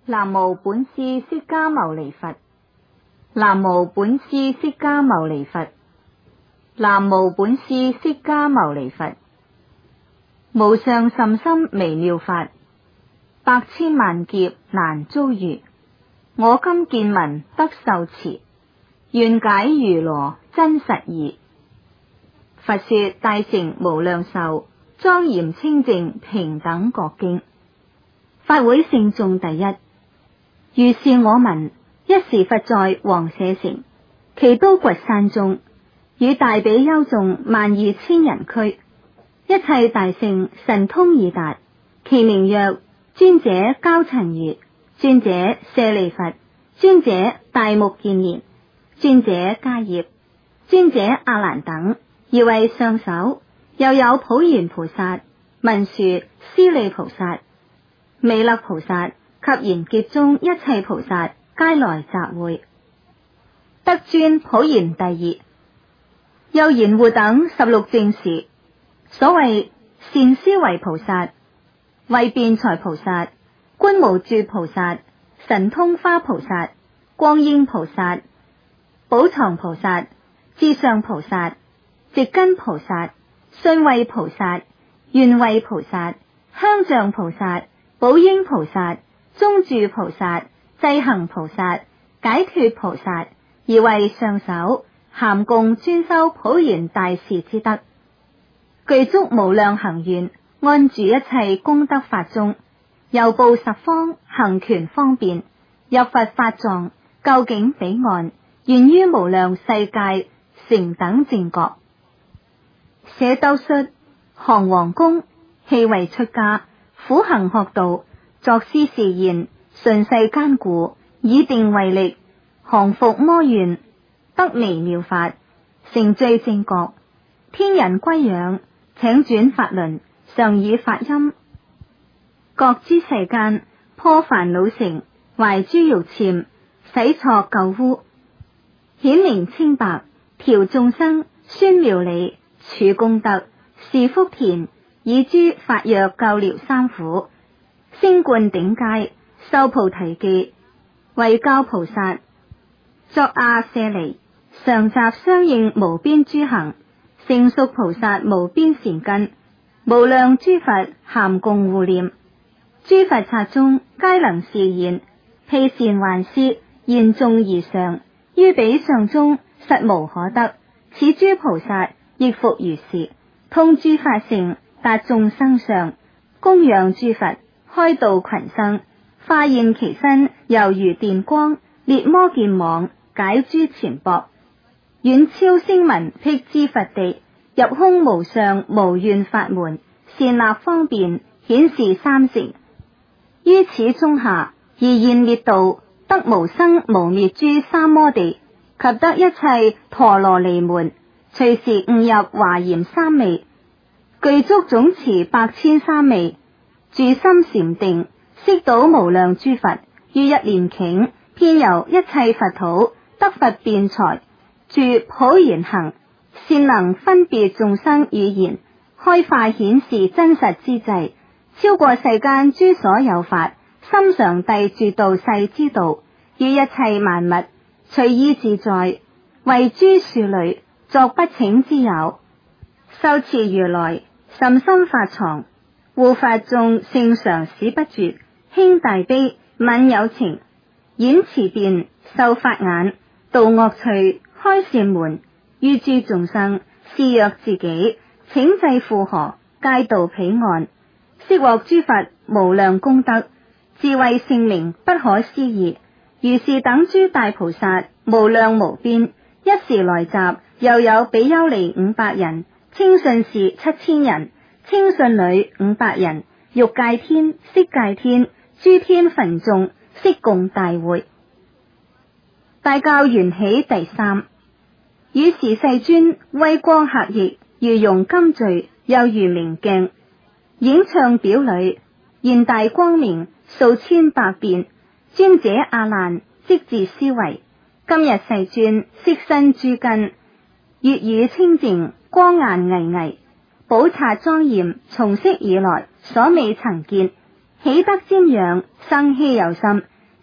南無本師釋迦牟尼佛。南無本師釋迦牟尼佛。南無本師釋迦牟尼佛。無上甚深微妙法，百千萬劫難遭遇。我今見聞得受持，願解如來真實義。佛說大乘無量壽，莊嚴清淨平等覺經。法會聖眾第一。如是我聞，一時佛在王舍城，其都掘山中，與大比丘眾12000人俱，一切大聖神通已達，其名曰尊者憍陳如、尊者舍利弗、尊者大目犍連、尊者迦葉、尊者阿難等，而為上首。又有普賢菩薩、文殊師利菩薩、彌勒菩薩及賢劫中一切菩薩皆來集會。得尊普賢第二。又賢護等16正士，所謂善思維菩薩、慧辯才菩薩、觀無住菩薩、神通花菩薩、光應菩薩、寶藏菩薩、至上菩薩、直根菩薩、信慧菩薩、願慧菩薩、香象菩薩、寶應菩薩、中住菩薩、制行菩薩、解脫菩薩，而為上首，咸共專修普賢大士之德，具足無量行願，安住一切功德法中，遊步十方，行權方便，入佛法藏，究竟彼岸，願於無量世界成等正覺。捨兜率，降王宮，棄位出家，苦行學道，作施示現，順世艱苦，以定為力，降伏魔怨，得微妙法，成最正覺。天人歸仰，請轉法輪，常以法音，覺知世間破煩惱城，懷諸欲諂，洗錯舊污，顯明清白，調眾生，宣妙理，處功德，是福田，以諸法藥救療三苦，升灌頂階，修菩提記，為教菩薩，作阿舍離，常集相應無邊諸行，成熟菩薩無邊善根，無量諸佛咸共護念，諸佛剎中皆能示現，披善還施，現眾而上，於彼相中實無可得。此諸菩薩亦復如是，通諸法性，達眾生相，供養諸佛，開導群生，化現其身，猶如電光，裂魔見網，解諸纏縛，遠超聲聞辟支佛地，入空無相無願法門，善立方便，顯示三乘。於此中下，而現列道，得無生無滅諸三摩地，及得一切陀羅尼門，隨時悟入華嚴三昧，具足總持8,300昧，住心禪定，悉睹無量諸佛，於一念頃，遍遊一切佛土，得佛辯才，住普賢行，善能分別眾生語言，開化顯示真實之際，超過世間諸所有法，深常諦住道世之道，於一切萬物隨意自在，為諸樹類作不請之有，受持如來甚深法藏，護法眾聖常使不絕，興大悲愍有情，演持辯受法眼，度惡趣開善門，於諸眾生示若自己，請濟赴河，皆渡彼岸，悉獲諸佛無量功德，智慧聖明不可思議。如是等諸大菩薩無量無邊，一時來集，又有比丘尼500人，清信士7000人，清信女500人，欲界天、色界天、諸天焚眾，悉共大會。大教緣起第三。爾時世尊威光赫奕，如融金墜，又如明鏡，映暢表裏，現大光明，數千百變。尊者阿難即自思維：今日世尊悉身諸根，悅語清淨，光顏巍巍，寶剎莊嚴，從昔以來所未曾見，喜得瞻仰，生希有心，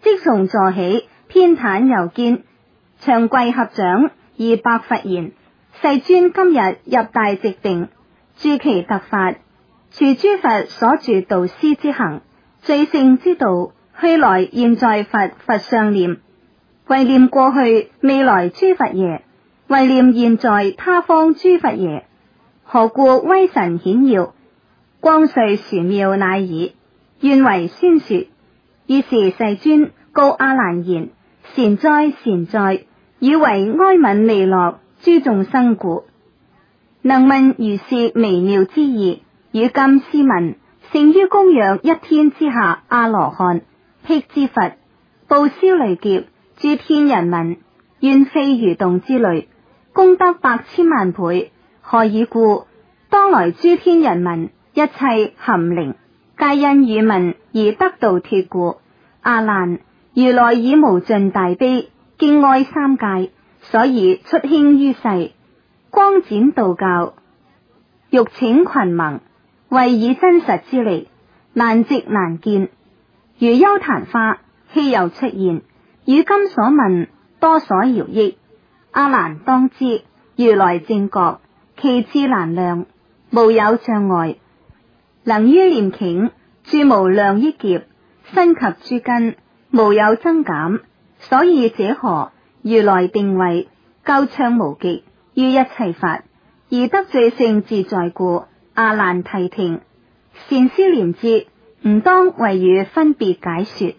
即從座起，偏袒右肩，長跪合掌，而白佛言：世尊今日入大寂定，住其特法，處諸佛所住導師之行，最勝之道，去來現在佛相念，為念過去未來諸佛耶？為念現在他方諸佛耶？何故威神顯耀，光瑞殊妙乃爾？願為宣說。於是世尊告阿難言：善哉善哉，汝為哀憫利樂諸眾生故，能問如是微妙之義。汝今試聞，勝於供養一天之下阿羅漢、辟支佛、布施累劫諸天人民，願非蠕動之類，功德百千萬倍。何以故？當來諸天人民一切含靈，皆因汝聞而得度脫故。阿難，如來以無盡大悲，敬愛三界，所以出興於世，光展道教，欲請群盟，為以真實之力，難值難見，如優曇花，稀有出現。汝今所聞，多所饒益。阿難當知，如來正覺，其智難量，無有障礙，能於念頃，住無量億劫，身及諸根，無有增減。所以者何？如來定位，夠暢無極，於一切法，而得最勝自在故。阿難諦聽，善思念之，吾當為汝分別解說。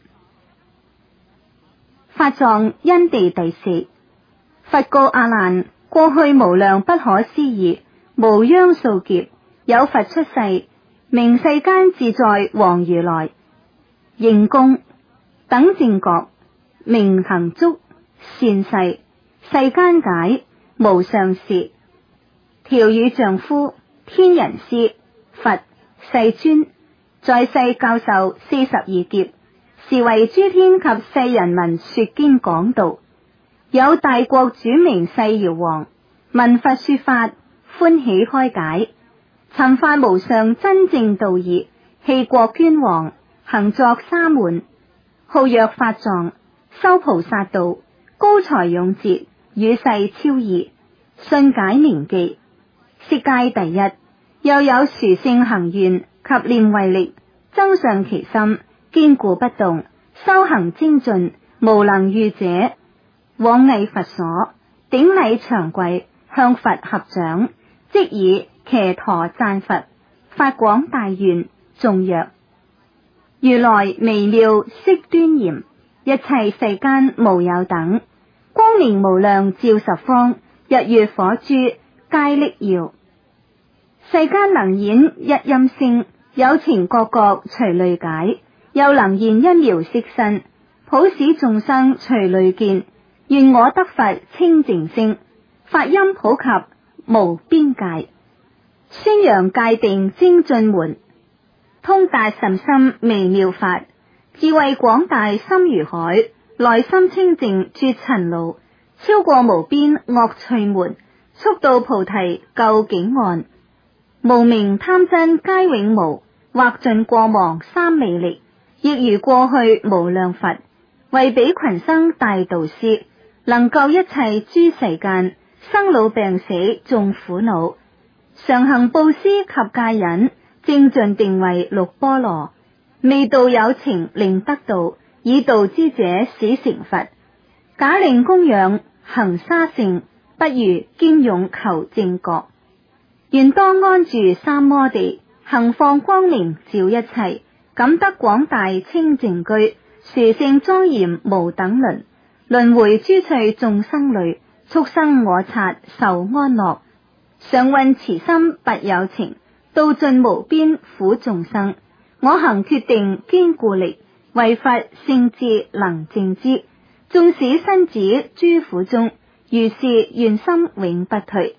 法藏因地第四。佛告阿難：過去無量不可思議，無央數劫，有佛出世，名世間自在王如來，應供等正覺，名行足善逝，世間解無上士，調與丈夫天人師佛世尊，在世教授42劫，是為諸天及世人民說經講道。有大國主名世堯王，聞佛說法，歡喜開解，尋發無上真正道義，棄國捐王，行作沙門，號曰法藏，修菩薩道，高才勇捷，與世超異，信解名記，色界第一。又有殊勝行願及念慧力，增上其心，堅固不動，修行精進，無能遇者，往詣佛所，頂禮長跪，向佛合掌，即以騎駝讚佛，發廣大願，頌曰：如來微妙色端嚴，一切世間無有等，光明無量照十方，日月火珠皆匿耀。世間能演一音聲，有情各覺隨類解，又能現一苗色身，普使眾生隨類見。願我得佛清淨聲，發音普及無邊界，宣揚界定精進門，通達甚深微妙法，智慧廣大深如海，內心清淨絕塵勞，超過無邊惡趣門，速到菩提究竟岸。無明貪嗔皆永無，或盡過忘三昧力，亦如過去無量佛，為彼群生大導師，能救一切諸世間，生老病死眾苦惱，常行布施及戒忍，精進定為六波羅，未度有情令得道，以度之者使成佛。假令供養行沙聖，不如堅勇求正覺。願當安住三摩地，行放光明照一切，感得廣大清淨居，殊勝莊嚴無等倫，輪迴諸趣眾生類，畜生我剎受安樂，常運慈心拔有情，度盡無邊苦眾生。我行決定堅固力，為佛聖智能證知，縱使身子諸苦中，如是願心永不退。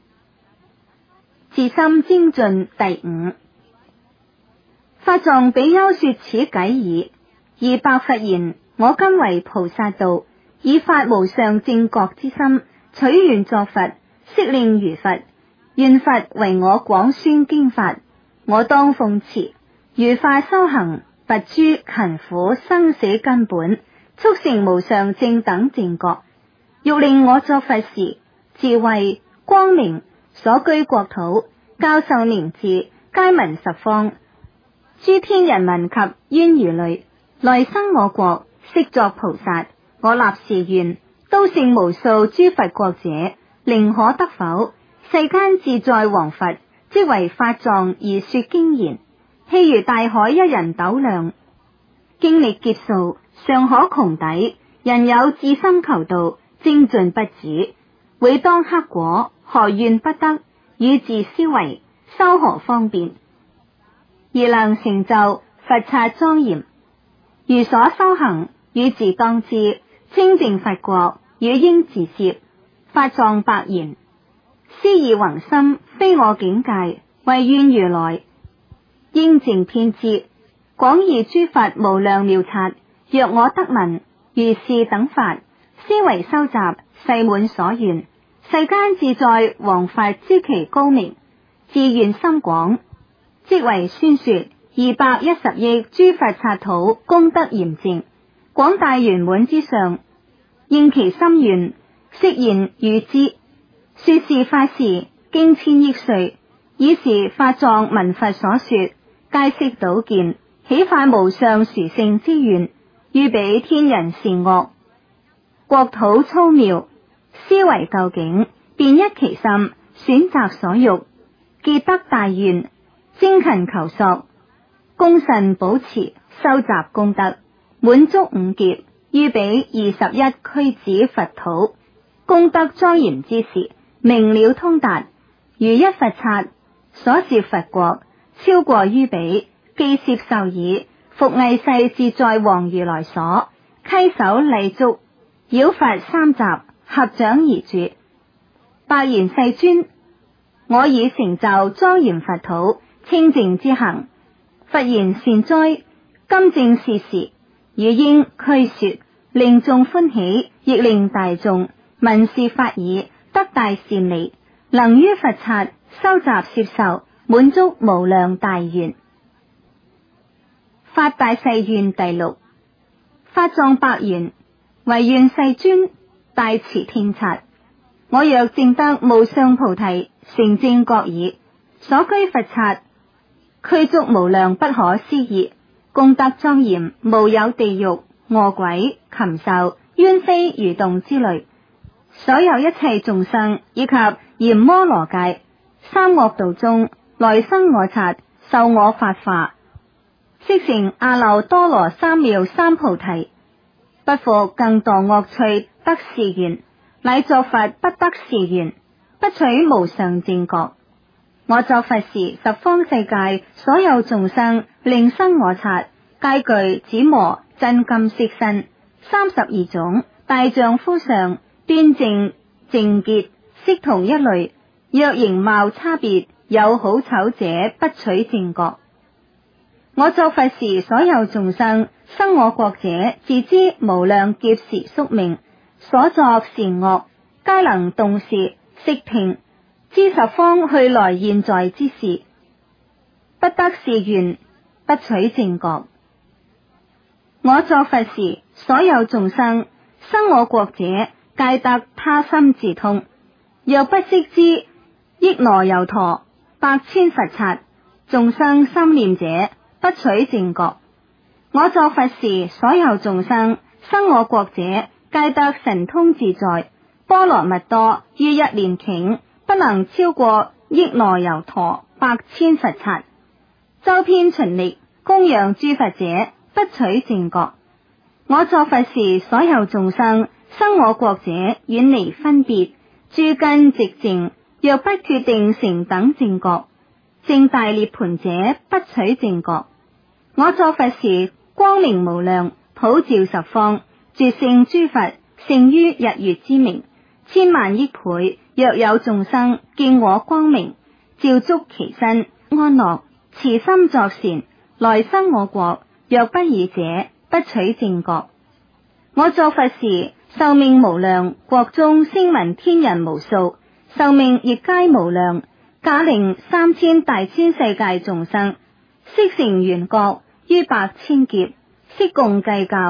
自心精進第五。法藏比丘說此偈已，而白佛言：我今為菩薩道，以發無上正覺之心，取願作佛，悉令如佛。願佛為我廣宣經法，我當奉持，如法修行，拔諸勤苦生死根本， 速成無上正等正覺。欲令我作佛時，智慧光明所居國土，教授年智，皆聞十方諸天人民及冤如類，來生我國，悉作菩薩。我立誓願，都勝無數諸佛國者，寧可得否？世間自在王佛，即為法藏而說經言，譬如大海一人斗量，經歷劫數，尚可窮抵。人有至心求道，精進不止，會當克果，何怨不得？與自思維，修何方便？而能成就佛剎莊嚴，如所修行，與自當知。清淨佛國，與應自攝。法藏白言：思義宏深，非我境界，唯願如來應淨遍知。廣義諸佛無量妙剎，若我得聞如是等法，思維收集，誓滿所願。世間自在王佛知其高明，自願深廣，即為宣說210億諸佛剎土功德嚴淨，廣大圓滿之上，應其心願，悉現與之。說是法時，經千億歲，以是法藏聞佛所說，皆悉睹見，起發無上殊勝之願，於彼天人善惡，國土粗妙，思維究竟，便一其心，選擇所欲，結得大願，精勤求索，恭慎保持，收集功德，滿足五劫，於彼21俱胝佛土，功德莊嚴之時，明了通達，如一佛剎所攝佛國，超過於彼，既攝受已，復藝世自在王如來所，稽首禮足，繞佛三匝，合掌而住，白言世尊：我已成就莊嚴佛土，清淨之行。佛言：善哉，今正是時，汝應俱說，令眾歡喜，亦令大眾聞是法已，得大善利，能於佛剎收集攝受，滿足無量大願。發大誓願第六。法藏白言：唯願世尊大慈天剎，我若證得無上菩提，成正覺已，所居佛剎，具足無量不可思議，功德莊嚴，無有地獄、餓鬼、禽獸、淵非、蠕動之類，所有一切眾生以及閻摩羅界三惡道中，來生我剎，受我法化，悉成阿耨多羅三藐三菩提，不復更墮惡趣，得是願，乃作佛不得是願，不取無上正覺。我作佛時，十方世界所有眾生令生我剎，皆具紫磨真金色身，32種大丈夫相，端正淨潔，悉同一類。若形貌差別，有好醜者，不取正覺。我作佛時，所有眾生生我國者，自知無量劫時宿命，所作善惡，皆能洞視悉聽，知十方去來現在之事，不得是願，不取正覺。我作佛時，所有眾生生我國者，皆得他心自通。若不悉知億羅由陀百千佛剎，眾生心念者，不取正覺。我作佛時，所有眾生生我國者，皆得神通自在，波羅蜜多，於一念頃，不能超過億羅由陀百千佛剎。周遍巡力供養諸佛者，不取正覺。我作佛時，所有眾生生我國者，遠離分別，諸根寂靜，若不決定成等正覺，證大涅槃者，不取正覺。我作佛時，光明無量，普照十方，絕勝諸佛，勝於日月之明，千萬億倍。若有眾生見我光明，照觸其身，安樂，慈心作善，來生我國。若不爾者，不取正覺。我作佛時，壽命無量，國中聲聞天人無數，壽命亦皆無量，假令3000大千世界眾生悉成圓覺，於百千劫，悉共計較，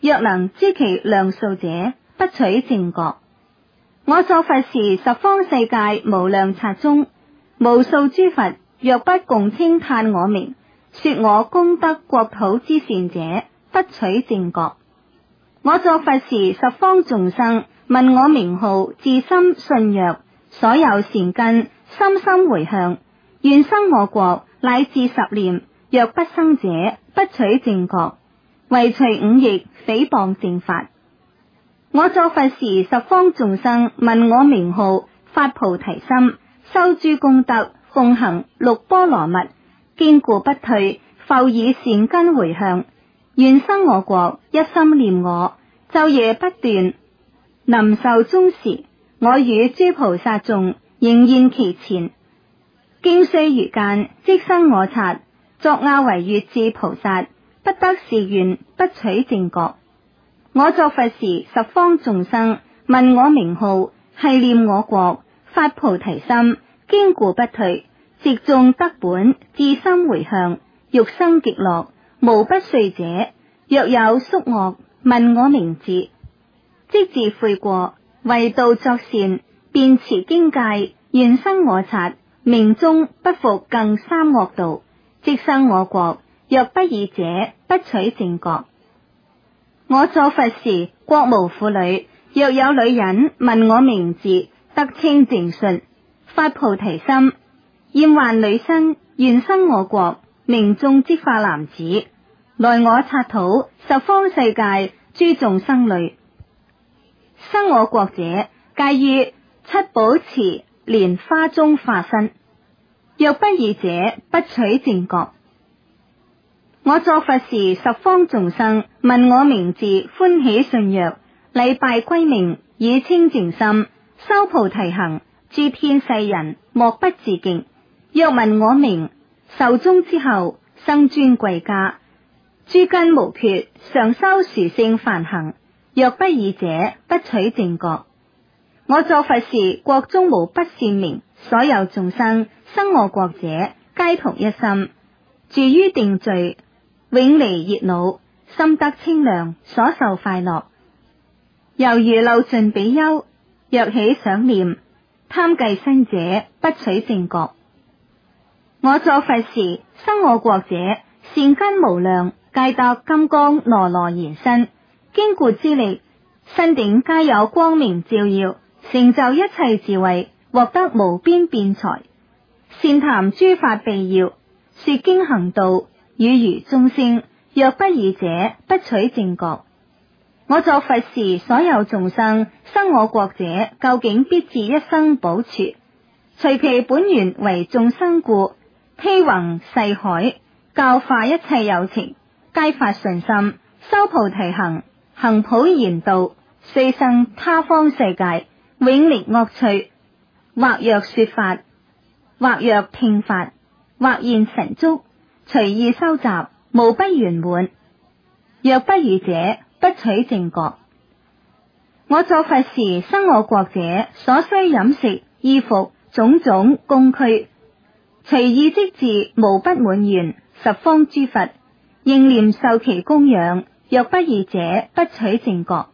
若能知其量數者，不取正覺。我作佛時，十方世界無量剎中，無數諸佛若不共稱歎我名，說我功德國土之善者，不取正覺。我作佛時，十方眾生聞我名號，至心信若，所有善根深深回向，願生我國，乃至十念，若不生者，不取正覺，唯隨五逆，誹謗正法。我作佛時，十方眾生聞我名號，發菩提心，修諸功德，奉行六波羅蜜，堅固不退，復以善根回向，願生我國，一心念我，晝夜不斷。臨壽終時，我與諸菩薩眾仍現其前，經須臾間，即生我剎，作亞惟越致菩薩，不得是願，不取正覺。我作佛時，十方眾生聞我名號，繫念我國，發菩提心，堅固不退，植種德本，至心回向，欲生極樂，無不遂者。若有宿惡，聞我名字，即自悔過，為道作善，便持經戒，願生我剎，命終不復更三惡道，即生我國。若不爾者，不取正覺。我作佛時，國無婦女，若有女人聞我名字，得稱淨術，發菩提心，厭患女身，願生我國，命終即化男子，來我剎土，十方世界諸眾生類。生我國者，皆於七寶池蓮花中化身。若不爾者，不取正覺。我作佛時，十方眾生聞我名字，歡喜信若，禮拜歸命，以清淨心，修菩提行，諸天世人莫不自敬。若聞我名，壽終之後，生尊貴家，諸根無缺，常修殊勝梵行。若不爾者，不取正覺。我作佛時，國中無不善名，所有眾生生我國者，皆同一心，住於定聚，永離熱惱，心得清涼，所受快樂。猶如漏盡比丘，若起想念，貪計身者，不取正覺。我作佛時，生我國者，善根無量，皆得金剛羅羅延身，堅固之力，身頂皆有光明照耀，成就一切智慧，獲得無邊辯才，善談諸法秘要，說經行道，語如鐘聲。若不爾者，不取正覺。我作佛時，所有眾生生我國者，究竟必至一生補處，隨其本源為眾生故，披弘誓海，教化一切有情，皆發順心，修菩提行，行普賢道，雖生他方世界，永離惡趣。或若說法，或若聽法，或現神足，隨意收集，無不圓滿。若不爾者，不取正覺。我作佛時，生我國者，所需飲食衣服種種供區，隨意即至，無不滿願。十方諸佛應念受其供養。若不爾者，不取正覺。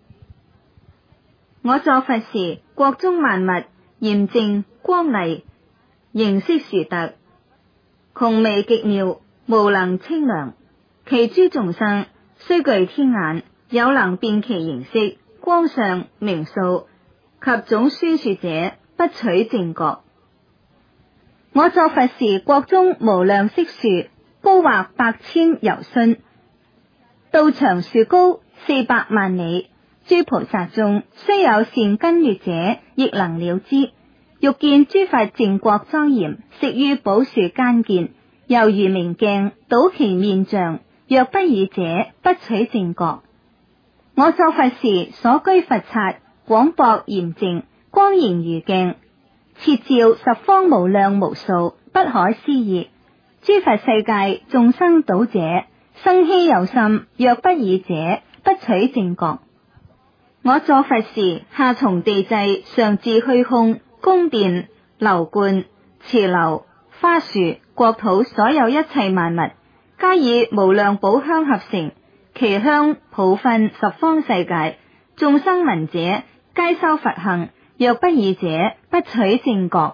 我作佛時，國中萬物嚴淨光麗，形色殊特，窮微極妙，無能稱量。其諸眾生雖具天眼，有能辨其形色、光相、名數及總宣說者，不取正覺。我作佛時，國中無量色樹，高或百千由旬，道長樹高400萬里。諸菩薩眾雖有善根劣者，亦能了知。欲見諸佛淨國莊嚴，悉於寶樹間見，猶如明鏡，倒其面像。若不爾者，不取正覺。我作佛時，所居佛剎廣博嚴淨，光瑩如鏡，徹照十方無量無數，不可思議。諸佛世界眾生倒者，生希有心。若不爾者，不取正覺。我作佛時，下從地際，上至虛空，宮殿、樓觀、池流、花樹、國土，所有一切萬物，皆以無量寶香合成， 其香普分十方世界，眾生聞者皆修佛行，若不爾者，不取正覺。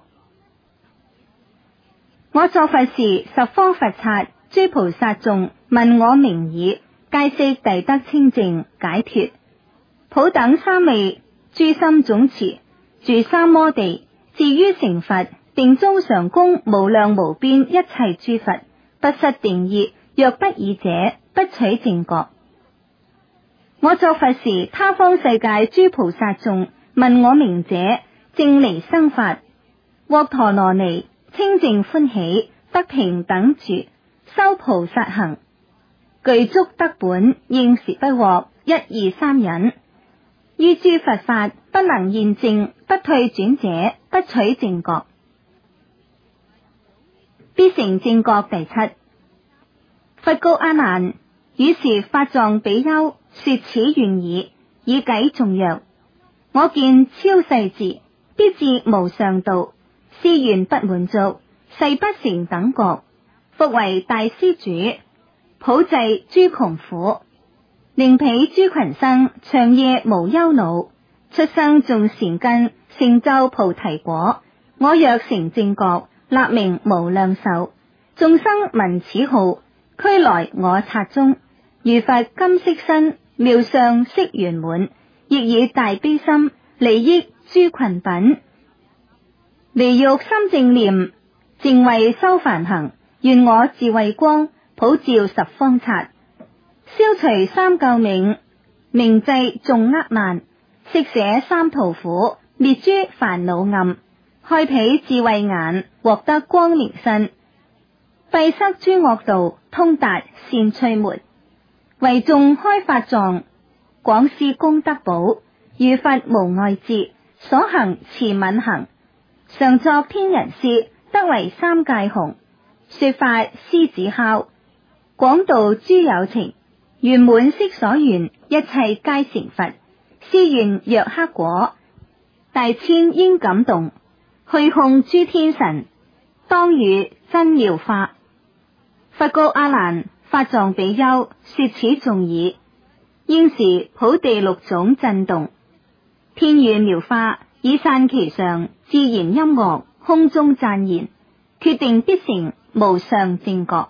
我作佛時，十方佛剎諸菩薩眾聞我名已，皆悉逮得清淨解脫。普等三昧，諸心總持，住三摩地，至於成佛，定中常供無量無邊一切諸佛，不失定業。若不爾者，不取正覺。我作佛時，他方世界諸菩薩眾聞我名者，正離生法，獲陀羅尼，清淨歡喜，得平等住，修菩薩行，具足德本，應時不獲，一二三忍。於諸佛法不能現證，不退轉者，不取正覺。必成正覺第七。佛告阿難：爾時法藏比丘說此願已，以偈頌曰：我見超世智，必至無上道，是願不滿足，誓不成等覺。復為大施主，普濟諸窮苦，令彼諸群生長夜無憂惱，出生種善根，成就菩提果。我若成正覺，立名無量壽。眾生聞此號，俱來我剎中。如佛金色身，妙相色圓滿，亦以大悲心利益諸群品。離欲心正念，淨慧修梵行，願我智慧光普照十方剎，消除三垢冥，明濟眾厄難，息捨三途苦，滅諸煩惱暗，開彼智慧眼，獲得光明身，閉塞諸惡道，通達善趣門，為眾開法藏，廣施功德寶，如佛無礙智，所行持愍行，常作天人師，得為三界雄，說法獅子哮，廣度諸有情，圓滿悉所願，一切皆成佛。是願若克果，大千應感動，虛空諸天神當與真妙法。佛告阿難：法藏比丘說此頌已，應時普地六種震動，天雨妙花已散其上，自然音樂空中讚言，決定必成無上正覺。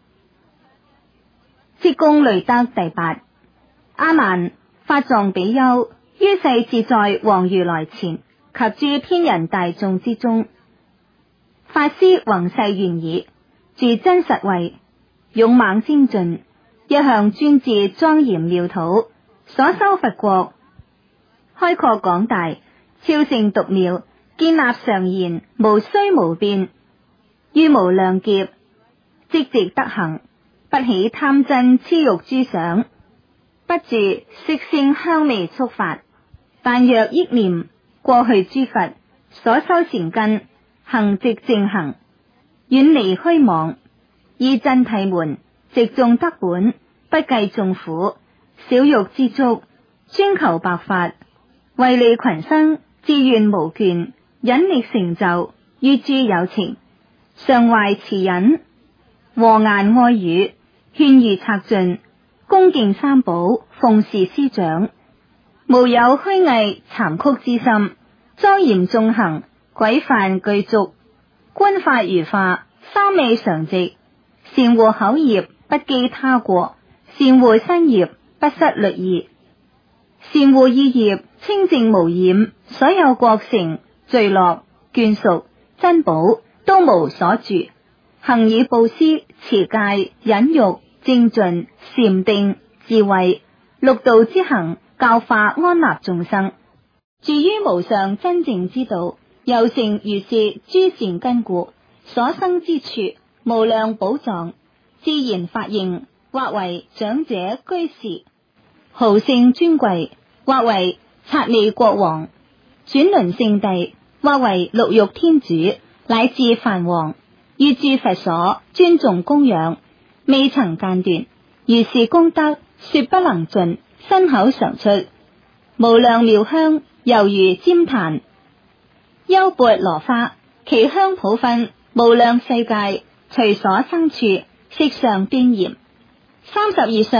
積功累德第八。阿難，法藏比丘於世自在王如來前及諸天人大眾之中，發施宏誓願已，住真實位，勇猛精進，一向專志莊嚴妙土，所修佛國開闊廣大，超勝獨妙，建立常賢，無須無變，於無量劫積直德行，不起貪嗔癡欲諸想，不住色聲香味觸法，但若憶念過去諸佛所修善根，行直正行，遠離虛妄，依真諦門，直種德本，不計眾苦，少欲知足，專求白法，為利群生，志願無倦，忍力成就於諸有情，常懷慈忍，和顏愛語，勸喻策進，恭敬三寶，奉事師長，無有虛偽讒曲之心，莊嚴眾行，軌範具足，觀法如化，三昧常寂，善護口業，不譏他過，善護身業，不失律儀，善護意業，清淨無染，所有國城聚落眷屬珍寶都無所住，行以布施持戒忍辱精進禪定智慧六道之行，教化安立眾生，住於無上真正之道，又成如是諸善根故，所生之處無量寶藏，自然法應，或為長者居士，豪勝尊貴，或為剎利國王，轉輪聖帝，或為六欲天主，乃至梵王，於諸佛所尊重供養，未曾間斷，如是功德說不能盡，身口常出，無量妙香，猶如旃檀優鉢羅花，其香普分無量世界，隨所生處，色相端嚴，32相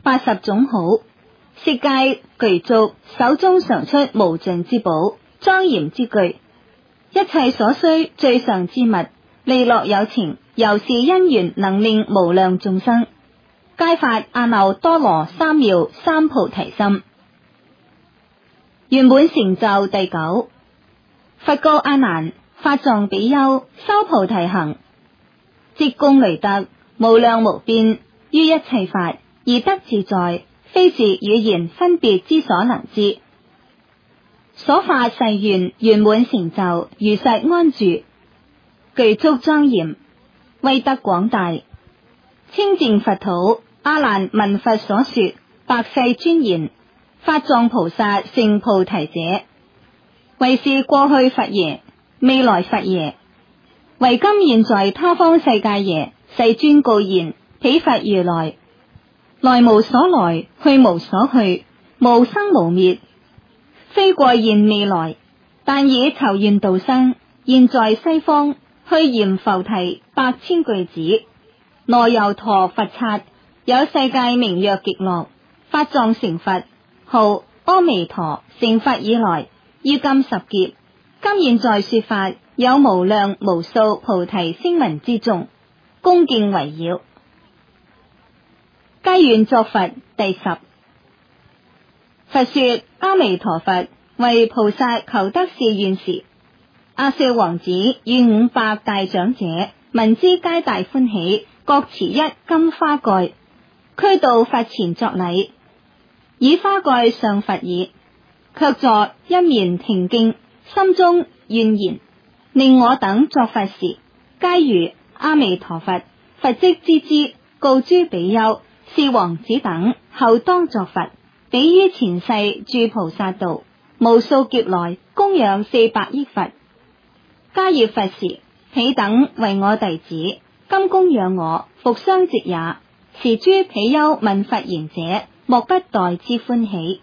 80種好，色階具足，手中常出無盡之寶，莊嚴之具，一切所需最上之物，利樂有情，由是因緣能令無量眾生皆發阿耨多羅三藐三菩提心。圓滿成就第9。佛告阿難：法藏比丘，修菩提行，積功累德，無量無邊，於一切法而得自在，非是語言分別之所能知。所發誓願圓滿成就，如實安住，具足莊嚴，威德廣大，清淨佛土。阿難聞佛所說，百世尊言：法藏菩薩成菩提者，為是過去佛耶？未來佛耶？為今現在他方世界耶？世尊告言：彼佛如來，來無所來，去無所去，無生無滅，非過現未來，但以籌願度生。現在西方去閻浮提百千巨子，羅疣陀佛剎，有世界名曰極樂。法藏成佛，號阿彌陀。成佛以來，於今十劫，今現在說法，有無量無數菩提聲聞之眾，恭敬圍繞。皆願作佛。第10。佛說阿彌陀佛為菩薩求得是願時，阿舍王子與500大長者聞之，皆大歡喜，各持一金花蓋，俱到佛前作禮，以花蓋上佛耳，卻坐一面聽經，心中怨言：令我等作佛時，皆如阿彌陀佛。佛即知之，告諸比丘：是王子等後當作佛，彼於前世住菩薩道，無數劫來供養400億佛。迦葉佛時，彼等為我弟子，今供養我，復相值也。是諸比丘聞佛言者，莫不代之歡喜。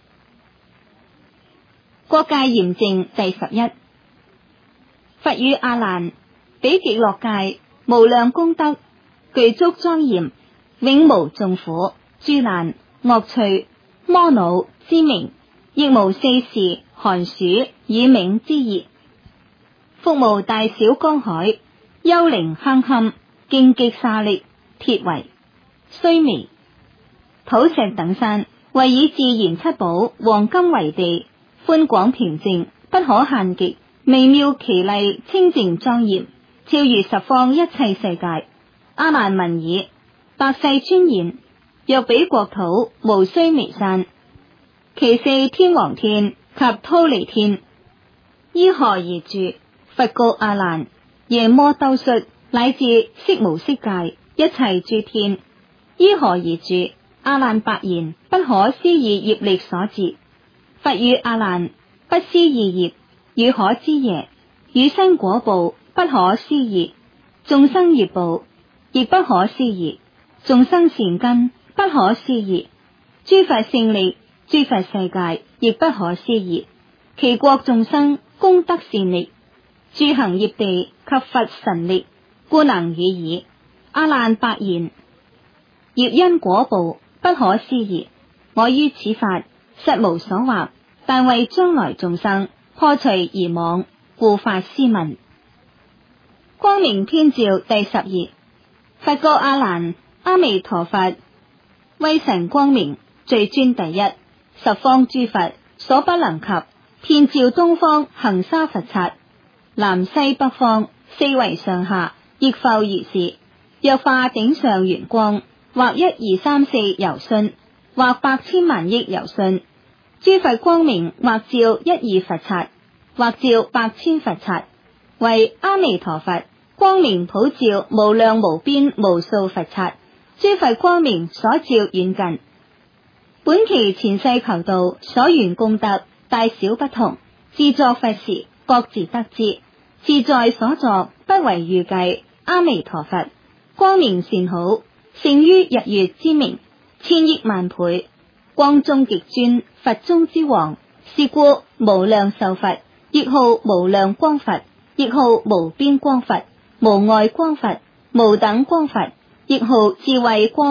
國界嚴淨第11。佛語阿難：彼極樂界無量功德，具足莊嚴，永無眾苦、諸難、惡趣、魔惱之名，亦無四時、寒暑、雨冥之熱，復無大小江海、幽靈坑坎、荊棘沙礫、鐵圍、須彌、土石等山，為以自然七寶、黃金為地，寬廣平靜，不可限極，微妙奇麗，清淨莊嚴，超越十方一切世界。阿難聞已，百世尊言：若彼國土無須彌山，其四天王天及忉利天，依何而住？佛告阿難：夜摩兜率乃至色無色界一切諸天，依何而住？阿難白言：不可思議業力所致。佛語阿難：不思議業，汝可知耶？汝身果報不可思議，眾生業報亦不可思議，眾生善根不可思議，諸佛勝力、諸佛世界亦不可思議，其國眾生功德善力、諸行業地及佛神力，故能與耳。阿難白言：業因果報不可思議，我於此法實無所惑，但為將來眾生破除疑妄，故發斯問。光明遍照第12。佛告阿難：阿彌陀佛威神光明，最尊第一，十方諸佛所不能及，遍照東方恆沙佛剎，南西北方四維上下亦復如是。若化頂上圓光，或1、2、3、4由旬，或百千萬億由旬，諸佛光明或照1、2佛剎，或照百千佛剎，為阿彌陀佛光明普照無量無邊無數佛剎，諸佛光明所照遠近。本期前世求道所緣功德大小不同，自作佛時各自得知，自在所作不為預計。阿彌陀佛光明善好，勝於日月之明，千億萬倍，光中極尊，佛中之王。是故無量壽佛亦號無量光佛，亦號無邊光佛，無礙光佛，無等光佛，亦號智慧光、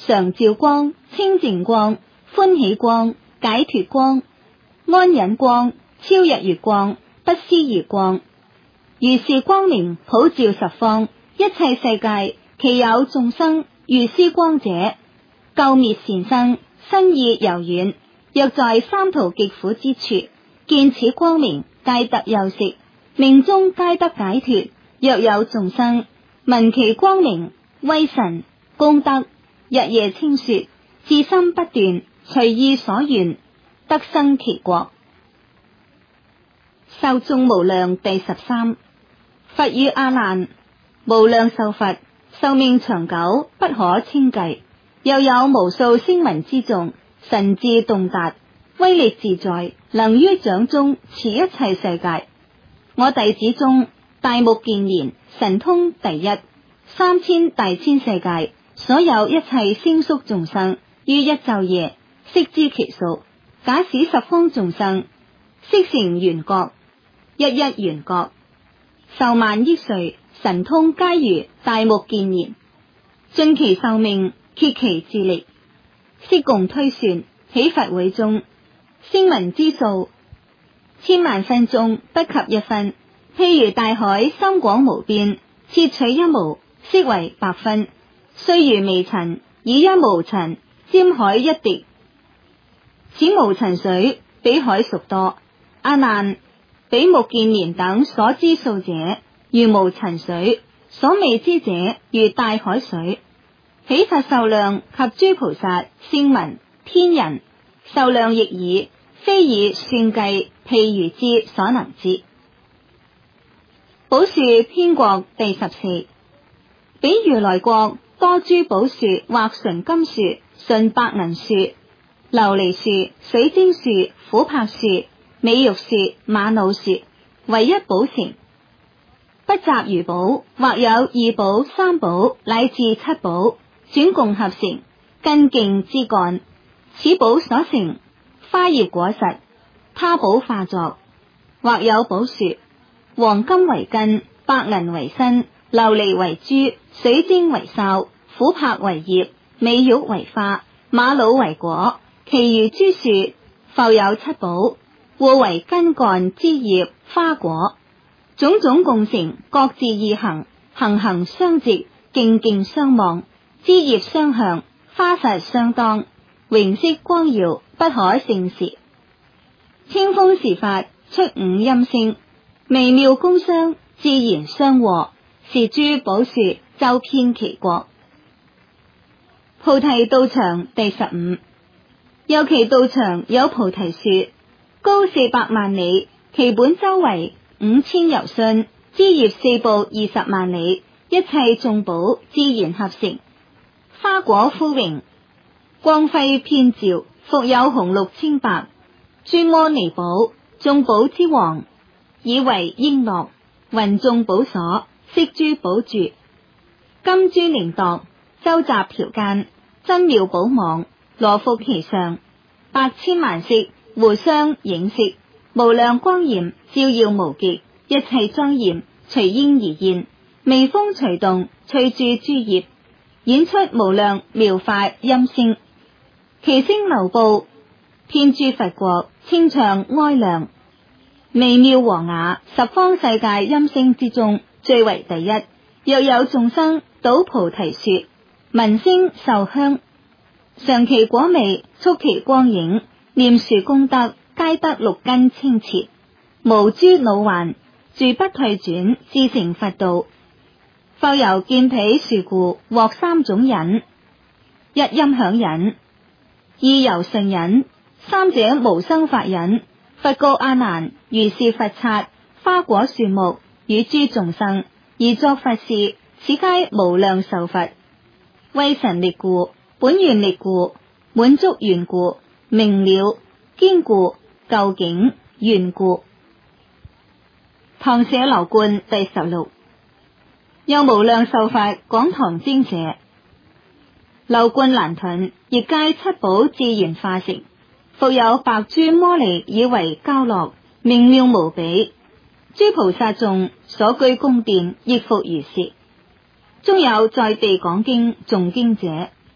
常照光、清淨光、歡喜光、解脫光、安忍光、超日月光、不思議光。如是光明普照十方，一切世界，其有眾生遇斯光者，救滅善生，身意柔軟。若在三途極苦之處，見此光明，皆得休息，命中皆得解脫。若有眾生聞其光明、威神、功德，日夜稱說，至心不斷，隨意所願，得生其國。受眾無量第13。佛與阿難：無量壽佛，壽命長久，不可稱計。又有無數聲聞之眾，神智洞達，威力自在，能於掌中持一切世界。我弟子中，大目犍連神通第一，3000大千世界所有一切星宿眾生，於一晝夜悉知其數。假使十方眾生悉成圓覺，一一圓覺，壽萬億歲，神通皆如大目犍連，盡其壽命，竭其智力，悉共推算，起佛會中，聲聞之數，千萬分中不及一分。譬如大海深廣無邊，切取一毛，悉為百分。雖如微塵，以一毛塵沾海一滴，此無塵水比海熟多。阿難，比目犍連等所知數者，如無塵水；所未知者，如大海水。彼佛壽量及諸菩薩、聲聞、天人壽量亦已，非以算計譬如之所能知。寶樹篇國第14。比如來國多諸寶樹，或純金樹、純白銀樹、琉璃樹、水晶樹、琥珀樹、美玉樹、瑪瑙樹，為一寶城，不雜餘寶，或有2寶、3寶乃至7寶，轉共合成，根莖枝幹。此寶所成花葉果實，他寶化作。或有寶樹，黃金為根，白銀為身，琉璃為珠，水晶為梢，琥珀為葉，美玉為花，瑪瑙為果。其餘諸樹復有7寶，互為根幹枝葉花果，種種共成，各自異行，行行相直，徑徑相望，枝葉相向，花實相當，榮色光耀，不可勝視。清風時發，出5音聲，微妙工商，自然相和，是諸寶樹周遍其國。菩提道場第15。又其道場有菩提樹，高400萬里，其本周圍5000由旬，枝葉4部20萬里，一切眾寶自然合成，花果枯榮，光輝遍照，復有紅綠青白諸摩尼寶，眾寶之王，以為瓔珞，雲眾寶所，悉諸寶住，金珠寧鐸，周集條間，珍妙寶網，羅服其上，百千萬色，互相映色，無量光焰，照耀無極，一切莊嚴，隨應而現，微風隨動，吹住諸葉，演出無量妙法音聲，其聲流布，遍諸佛國，清暢哀亮，微妙和雅，十方世界音聲之中，最為第一。若有眾生睹菩提樹，聞聲受香，嘗其果味，觸其光影，念樹功德，皆得6根清澈，無諸惱患，住不退轉，至成佛道。復由見彼樹故，獲3種忍：一音響忍，二柔順忍，三者無生法忍。佛告阿難：如是佛剎花果樹木與諸眾生，而作佛事，此皆無量壽佛，威神力故，本願力故，滿足緣故，明了堅固究竟緣故。唐舍羅觀第16。有無量壽佛廣堂精舍，樓觀欄盾，亦皆7寶自然化成，復有白珠摩尼以為交樂，明妙無比。諸菩薩眾所居宮殿亦復如是。中有在地講經誦經者，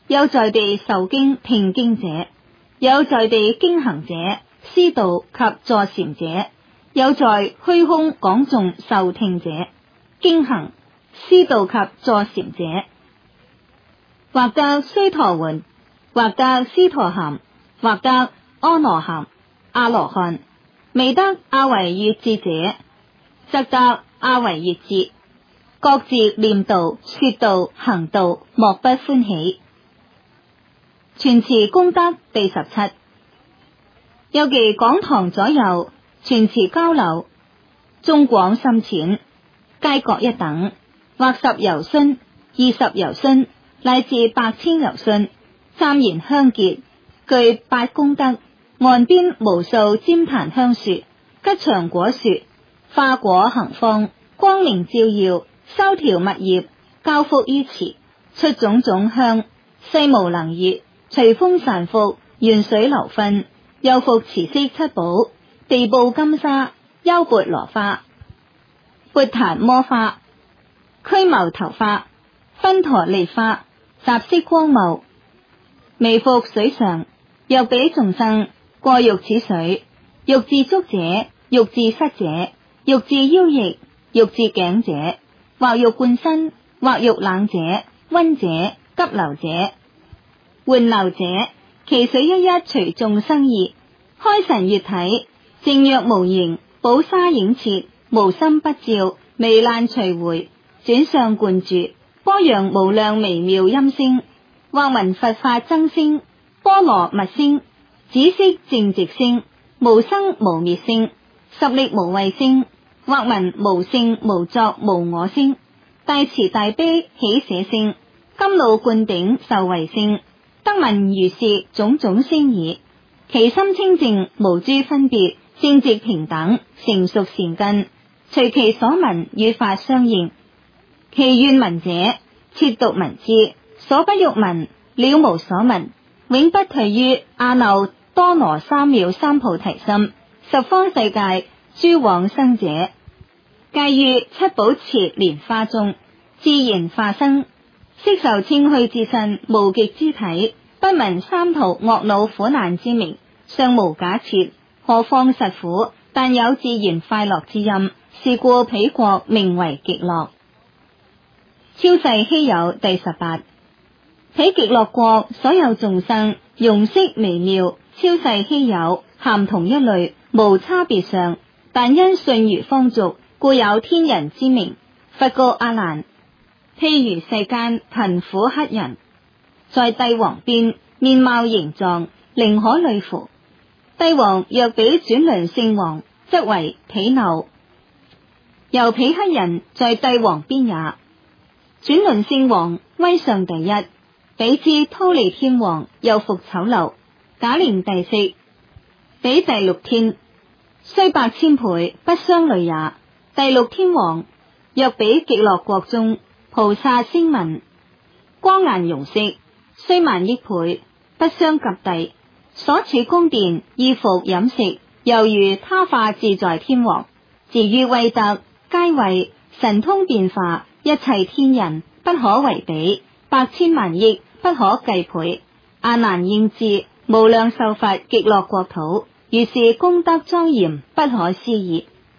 有在地受經聽經者，有在地經行者，師道及坐禪者，有在虛空講誦受聽者，經行師道及坐禪者，或得須陀洹，或得斯陀含，或得阿羅含、阿羅漢，未得阿惟越致者，則得阿惟越致。各自念道、說道、行道，莫不歡喜。傳持功德第17。有其講堂左右，傳持交流，中廣深淺，皆各一等，或10由旬、20由旬，乃至百千由旬，湛然香潔，具8功德，岸邊無數旃檀香樹、吉祥果樹，花果行芳，光明照耀，修條密葉，交覆於池，出種種香，世無能遇，隨風散伏，緣水流分，又復持色七寶，地布金沙，優鉢羅花，鉢檀摩花，拘牟頭花，分陀利花，雜色光茂，微覆水上。若彼眾生過欲此水，欲自足者，欲自膝者，欲自腰翼，欲自頸者，或欲灌身，或欲冷者、溫者、急流者、緩流者，其水一一隨眾生意，開神悅體，靜若無形，寶沙映徹，無心不照，微難隨回，轉相灌注，波揚無量微妙音聲，或聞佛法增聲，波羅蜜聲，紫色淨寂聲，無生無滅聲，十力無畏聲，或聞無性無作無我聲，大慈大悲喜捨聲，甘露灌頂受惠聲，得聞如是種種聲已，其心清淨無諸分別，正直平等，成熟善根，隨其所聞與法相應，其願聞者切獨聞之，所不欲聞了無所聞，永不退於阿耨多羅三藐三菩提心，十方世界諸往生者，皆於七寶池蓮花中自然化生，悉受清虛之身，無極之體，不聞三途惡惱苦難之名，尚無假設，何況實苦，但有自然快樂之音，是故彼國名為極樂。超世稀有第18。彼極樂國所有眾生，容色微妙，超世稀有，咸同一類，無差別相，但因信如方俗，故有天人之名。佛告阿難：譬如世間貧苦乞人，在帝王邊，面貌形狀，寧可慮乎？帝王若比轉輪聖王，則為鄙陋。猶彼乞人在帝王邊也。轉輪聖王威相第一，比之忉利天王又復醜陋，假廉第四，比第六天，雖百千倍不相類也。第六天王若比極樂國中菩薩聲聞，光顏容色，雖萬億倍不相及第。所處宮殿衣服飲食，猶如他化自在天王。至於威德階位神通變化，一切天人不可為比，百千萬億不可計倍。阿難應知，無量壽佛極樂國土，如是功德莊嚴，不可思議。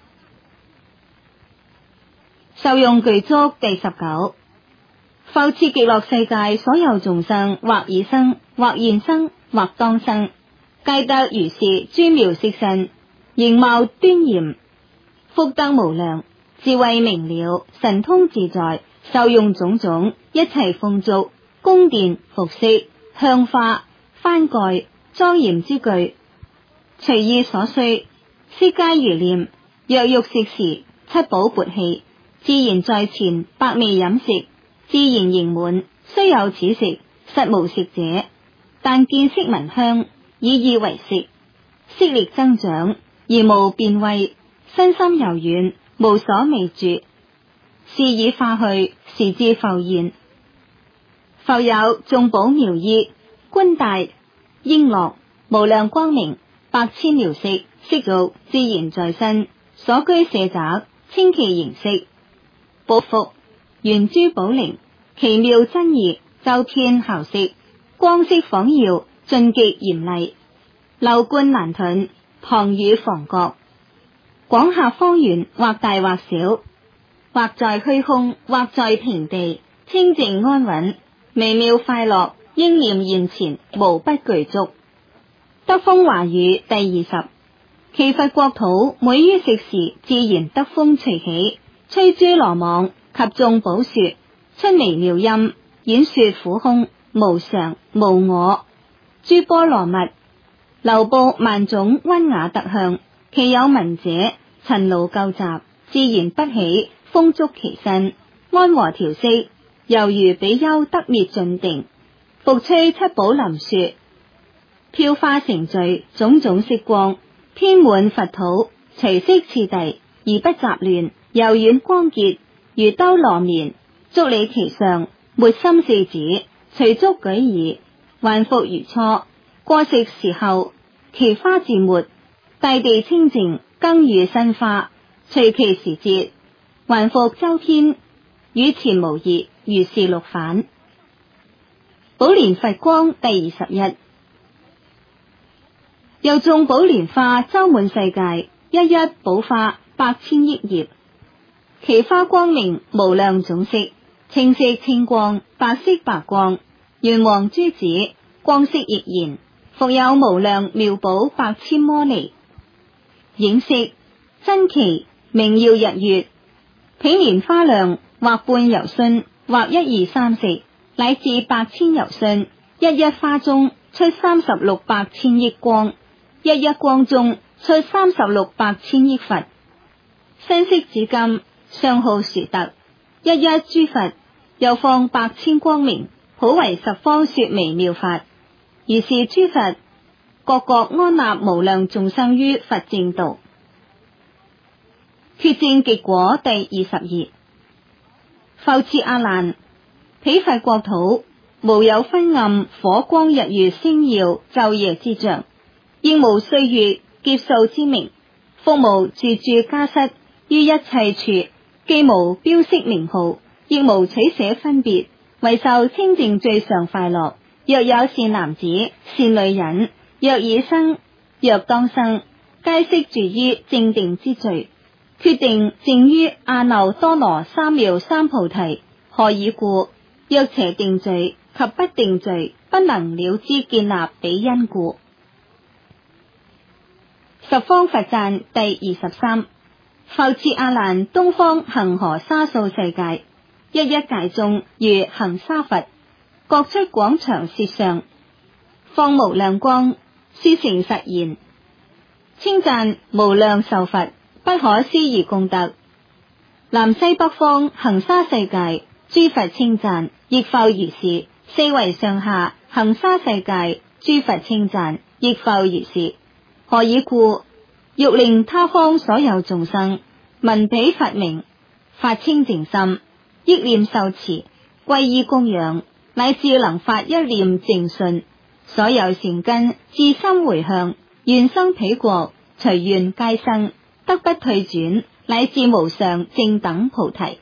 受用具足第19。復次極樂世界所有眾生，或已生，或現生，或當生，皆得如是諸妙色身，形貌端嚴，福德無量，智慧明了，神通自在，受用種種一切豐足，宮殿服飾香花幡蓋莊嚴之具，隨意所需，悉皆如念。若欲食時，七寶鉢器自然在前，百味飲食自然盈滿。雖有此食，實無食者，但見色聞香，以意為食，色力增長，而無變慧，身心柔軟，無所未住。是已化去，時至復現。復有眾寶妙衣，冠帶瓔珞，無量光明，百千妙色，色欲自然在身。所居舍宅，稱其形色。寶服，圓珠寶鈴，奇妙珍異，周遍孝飾， 光色晃耀，峻極嚴厲，樓觀難遁，旁與房閣，廣狹方圓，或大或小，或在虛空，或在平地，清靜安穩，微妙快樂，應念現前，無不具足。德風華語第20。祈佛國土，每於食時，自然德風隨起，吹諸羅網，及眾寶樹，出微妙音，演說苦空，無常無我，諸波羅蜜，流布萬種溫雅德香，其有聞者，塵勞垢雜，自然不起，風觸其身，安和調息，猶如比丘得滅盡定，復吹七寶林樹，飄花成聚，種種色光，遍滿佛土，隨色次第，而不雜亂，柔軟光潔，如兜羅綿，足履其上，沒心四指，隨足舉矣，還復如初。過食時後，其花自沒，大地清淨，更遇新花，隨其時節，還復周天，與前無異，如是六返。寶蓮佛光第21。又眾寶蓮花周滿世界，一一寶花百千億葉，其花光明無量種色，青色青光，白色白光，玄黃珠子，光色亦然。復有無量妙寶百千摩尼，影色真奇，明耀日月。彼蓮花量，或半由旬，或一二三四，乃至百千由旬，一一花中出36百千億光，一一光中出36百千億佛。身色紫金，相好殊特，一一諸佛，又放百千光明，普為十方說微妙法。如是諸佛，各各安立無量眾生於佛正道。決證極果第22。復次阿難，彼佛國土，無有昏暗火光日月星耀晝夜之象，亦無歲月劫數之名，復無住處家室，於一切處，既無標識名號，亦無取捨分別，唯受清淨最上快樂。若有善男子善女人，若已生若當生，皆悉住於正定之聚，決定證於阿耨多羅三藐三菩提。何以故？若邪定聚及不定聚，不能了知建立彼因故。十方佛讚第23。復次阿難，東方恒河沙數世界，一一界中如恒沙佛，各出廣長舌相，放無量光，說誠實言，稱讚無量壽佛，不可思議功德。南西北方恒沙世界，諸佛稱讚，亦復如是。四維上下恒沙世界，諸佛稱讚，亦復如是。何以故？欲令他方所有眾生聞彼佛名，發清淨心，憶念受持，皈依供養，乃至能發一念淨信，所有善根至心回向，願生彼國，隨願皆生，得不退轉，乃至無上正等菩提。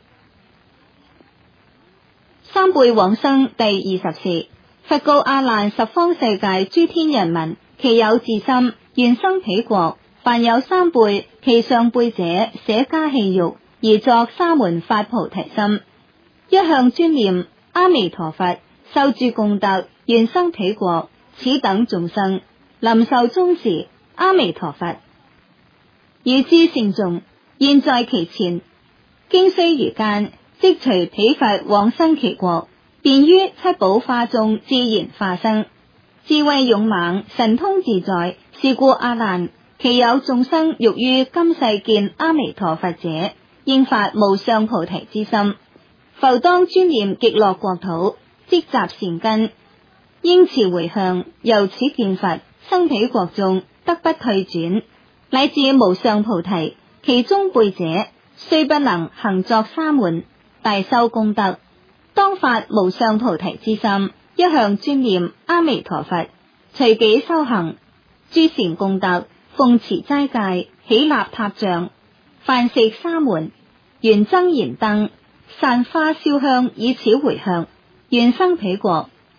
三輩往生第24。佛告阿難，十方世界諸天人民，其有自心，願生彼國。凡有三輩，其上輩者，捨家棄育，而作沙門發菩提心，一向專念阿彌陀佛，受諸功德，願生彼國。此等眾生，臨壽終時，阿彌陀佛與諸聖眾現在其前，經須臾間，即隨彼佛往生其國，便於七寶花中自然化生，智慧勇猛，神通自在。是故阿難，其有眾生欲於今世見阿彌陀佛者，應發無上菩提之心，復當專念極樂國土，積集善根，應持回向，由此見佛，生彼國中，得不退轉，乃至無上菩提。其中輩者，雖不能行作沙門，大修功德，當發無上菩提之心，一向專念阿彌陀佛，隨己修行諸善功德，奉持齋戒，起立塔像，飯食沙門，緣增燃燈，散花燒香，以此回向，願生彼國。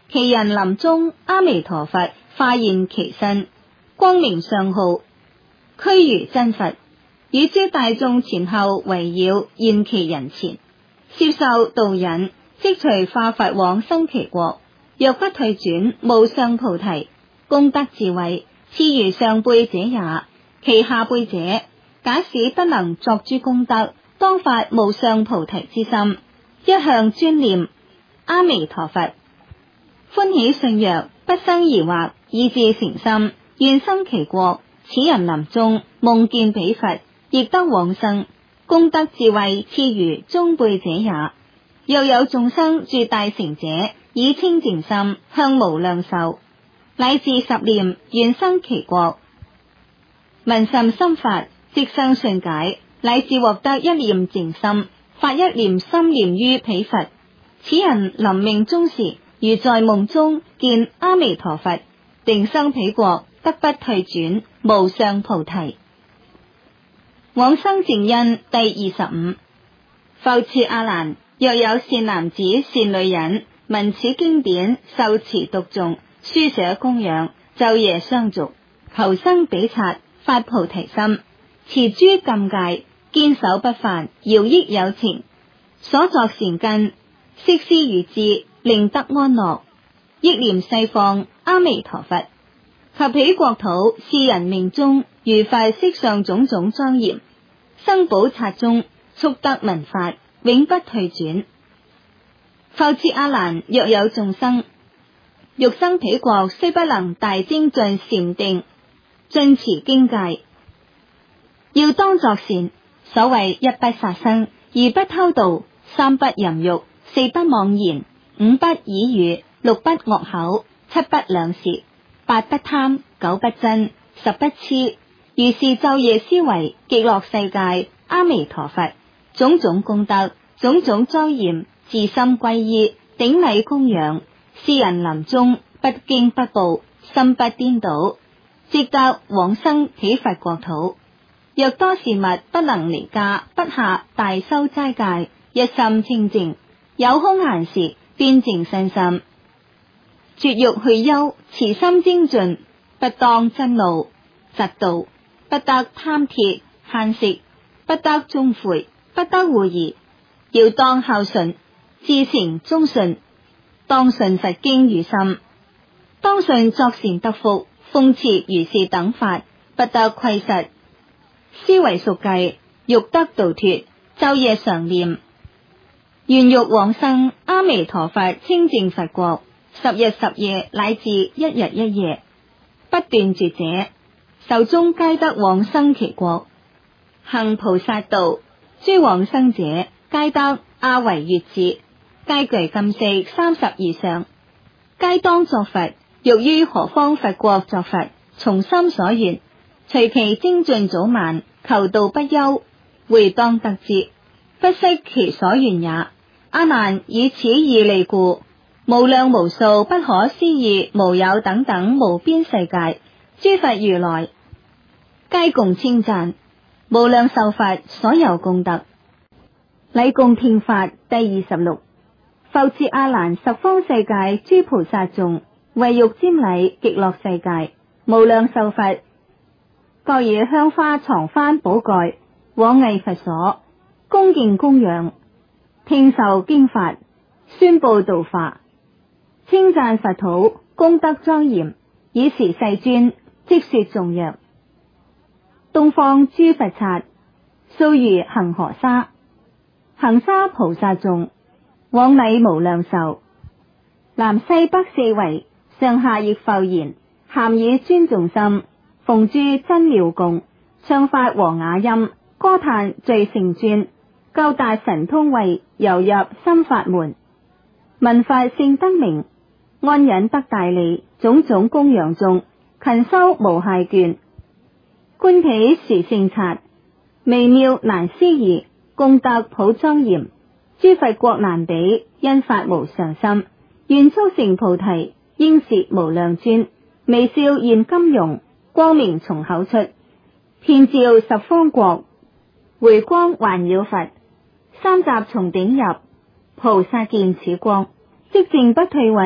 其人臨終，阿彌陀佛化現其身，光明相好，軀如真佛，與諸大眾前後圍繞現其人前，攝受導引，即隨化佛往生其國。若不退轉，無上菩提功德智慧，次如上輩者也。其下輩者，假使不能作諸功德，當發無上菩提之心，一向專念阿彌陀佛，歡喜信若，不生疑惑，以至誠心，願生其國。此人臨終夢見彼佛，亦得往生，功德智慧次如中輩者也。又有眾生住大城者，以清淨心向無量壽，乃至十念，願生其國。聞甚深法，即生信解，乃至獲得一念淨心，發一念心念於彼佛。此人臨命終時，如在夢中見阿彌陀佛，定生彼國，得不退轉，無上菩提。往生淨因第25。復次阿難，若有善男子善女人，聞此經典，受持讀誦，書寫供養，晝夜相續，求生彼剎，發菩提心，持諸禁戒，堅守不犯，饒益有情，所作善根，悉施予之，令得安樂，憶念西方阿彌陀佛，及彼國土，是人命中如佛色上種種莊嚴，生寶剎中，速得聞法，永不退轉。復次阿難，若有眾生欲生彼國，雖不能大精進禪定，盡持經戒，要當作善。所謂一不殺生，二不偷盜，三不淫欲，四不妄言，五不綺語，六不惡口，七不兩舌，八不貪，九不瞋，十不痴。如是晝夜思維極樂世界阿彌陀佛種種功德，種種莊嚴，自心歸依，頂禮供養，是人臨終不驚不怖，心不顛倒，即得往生彼佛國土。若多事物不能離家，不下大修齋戒，一心清淨，有空閒時端正身心，絕欲去憂，慈心精進，不當嗔怒嫉妒，不得貪鐵慳食，不得終悔，不得狐疑，要當孝順，至誠忠信，當信佛經於心，當信作善得福，奉持如是等法，不得虧失。思維熟計，欲得度脫，晝夜常念，願欲往生阿彌陀佛清淨佛國，10日10夜乃至1日1夜，不斷絕者，壽終皆得往生其國。行菩薩道，諸往生者，皆得阿惟越致，皆具禁食30以上，皆當作佛。欲於何方佛國作佛，從心所願，隨其精進早晚，求道不休，會當得之，不惜其所願也。阿難，以此義利故，無量無數不可思議無有等等無邊世界諸佛如來，皆共稱讚，無量壽佛所有功德。禮供聽法第26。復次阿難，十方世界諸菩薩眾，為欲瞻禮極樂世界無量壽佛，各以香花幢幡寶蓋往詣佛所，恭敬供養，聽受經法，宣布道化，稱讚佛土功德莊嚴，以時世尊即說頌曰：東方諸佛剎，數如恆河沙，恆沙菩薩眾，往禮無量壽。南西北四圍，上下亦復然，咸以尊重心，奉諸真妙供，唱法和雅音，歌歎最勝尊，究達神通慧，遊入心法門，聞法聖燈明，安忍得大利，種種供養中，勤修無懈倦，觀彼殊勝剎，微妙難思議，功德普莊嚴，諸佛國難比，因法無上心，願速成菩提，應是無量尊，微笑現金容，光明從口出，遍照十方國，回光環繞佛，三雜從頂入，菩薩見此光，即淨不退位，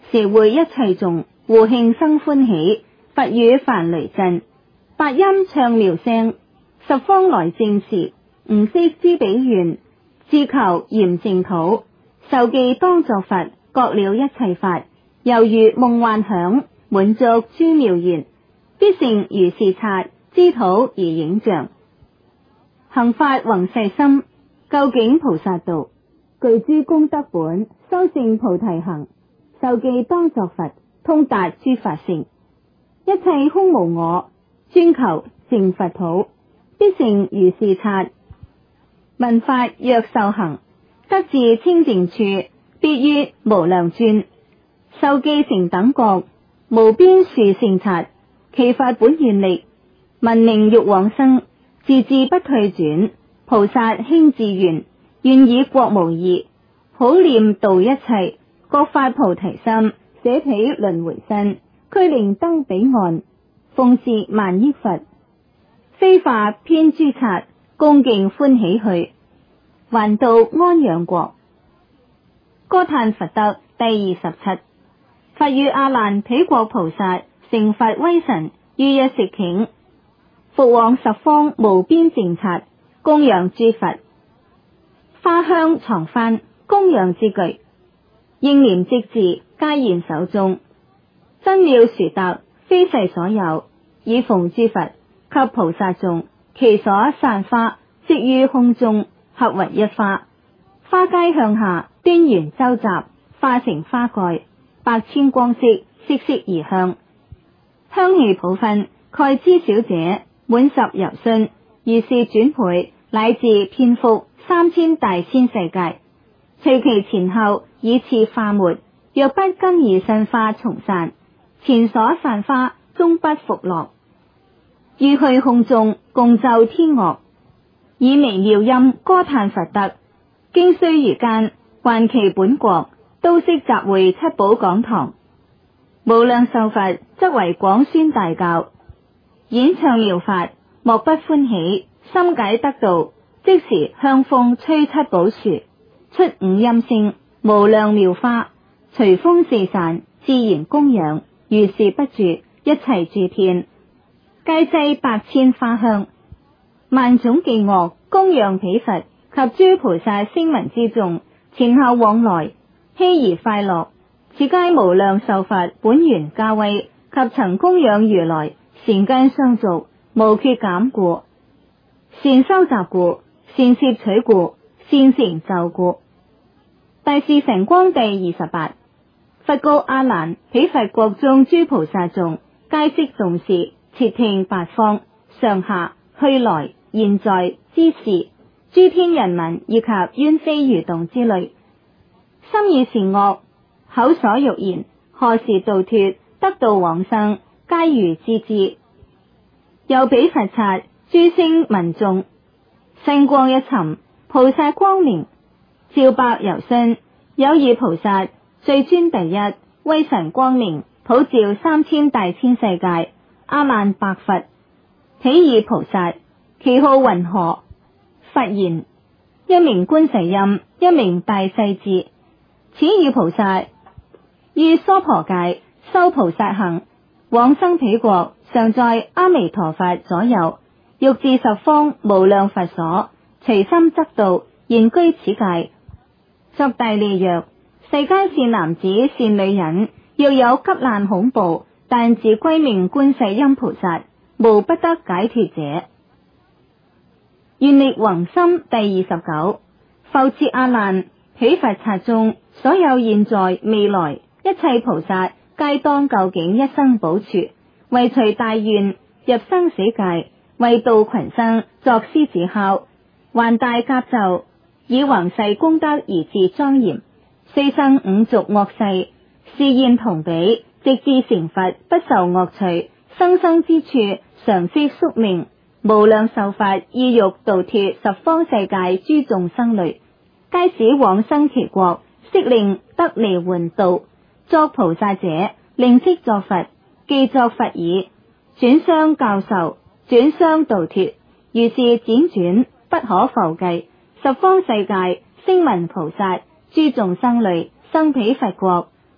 時會一齊頌，互慶生歡喜。佛語梵雷震，八音唱妙聲，十方來證時，吾悉知彼願，自求嚴淨土。受記當作佛，覺了一切法，猶如夢幻響，滿足諸妙願，必成如是剎，知土而影像。行法宏誓深，究竟菩薩道，具諸功德本，修證菩提行。受記當作佛，通達諸法性，一切空無我，專求淨佛土，必成如是剎。聞法若受行，得至清淨處，必於無量尊。受記成等覺，無邊殊勝剎，其法本願力，聞名欲往生，自致不退轉。菩薩興志願，願以國無異，普念度一切，各發菩提心，捨彼輪迴身，俱令登彼岸，奉事萬億佛，非化偏諸剎，恭敬歡喜去，還到安養國。歌歎佛德第27。佛與阿難彼國菩薩成佛威神，於一時頃，復往十方無邊淨剎，供養諸佛，花香幢幡，供養之具，應念即至，皆現手中。珍妙殊特，非世所有，以奉諸佛及菩薩眾，其所散花，即於空中，合為一花，花皆向下端圓周集，化成花蓋，百千光色，色色而香，香氣普熏，蓋知小者滿十由旬，如是轉倍，乃至遍覆3000大千世界，隨其前後，以次化末。若不今以新花重散，前所散花終不復落。於虛空中共奏天樂，以微妙音歌歎佛德。經須臾間，還其本國，都悉集會七寶講堂。無量壽佛則為廣宣大教，演唱妙法，莫不歡喜，深解得道。即時香風吹七寶樹，出五音聲，無量妙花，隨風四散，自然供養，如是不住，一齊諸天，皆製百千花香，萬種伎樂，供養彼佛及諸菩薩聲聞之眾，前後往來，希而快樂。此皆無量壽佛本願加威，及曾供養如來，善根相續，無缺減故，善收集故，善攝取故，善成就故。大士神光第28。佛告阿難：彼佛國中諸菩薩眾，皆悉重視，切聽八方上下去來現在之事，諸天人民以及淵飛魚動之類，心以善惡，口所欲言，何時度脫，得道往生，皆如知之。又彼佛剎，諸聲聞眾，星光一尋，菩薩光明，照百由旬。有二菩薩，最尊第一，威神光明，普照3000大千世界。阿難白佛：彼二菩薩，其號云何？佛言：一名觀世音，一名大勢至。此二菩薩於娑婆界修菩薩行，往生彼國，常在阿彌陀佛左右，欲至十方無量佛所，隨心則到，現居此界。作大利曰：世間善男子善女人，若有急難恐怖，但自歸命觀世音菩薩，無不得解脫者。願力宏深第29。復次阿難：彼佛剎中，所有現在未來一切菩薩，皆當究竟一生補處，為隨大願，入生死界，為度群生，作獅子哮，還大甲冑，以宏誓功德而自莊嚴。四生五濁惡世，示現同彼，直至成佛，不受惡趣，生生之處，常悉宿命。無量壽佛意欲度脫十方世界諸眾生類，皆使往生其國，悉令得離換道。作菩薩者，令悉作佛，既作佛已，轉相教授，轉相度脫，如是輾轉，不可復計。十方世界聲聞菩薩諸眾生類，生彼佛國，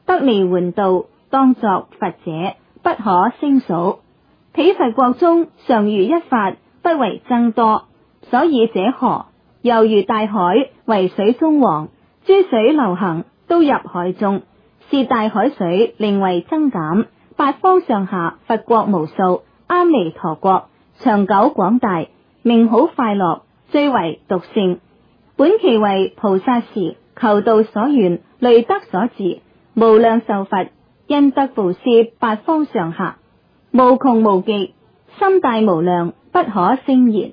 得離緩道，當作佛者，不可勝數。彼佛國中常如一法，不為僧多，所以者何？猶如大海為水中王，諸水流行都入海中，是大海水寧為增減，八方上下佛國無數，阿彌陀國長久廣大，名好快樂，最為獨勝。本期為菩薩時，求道所願，累德所致，無量壽佛，因得布施八方上下，無窮無極，心大無量，不可勝言。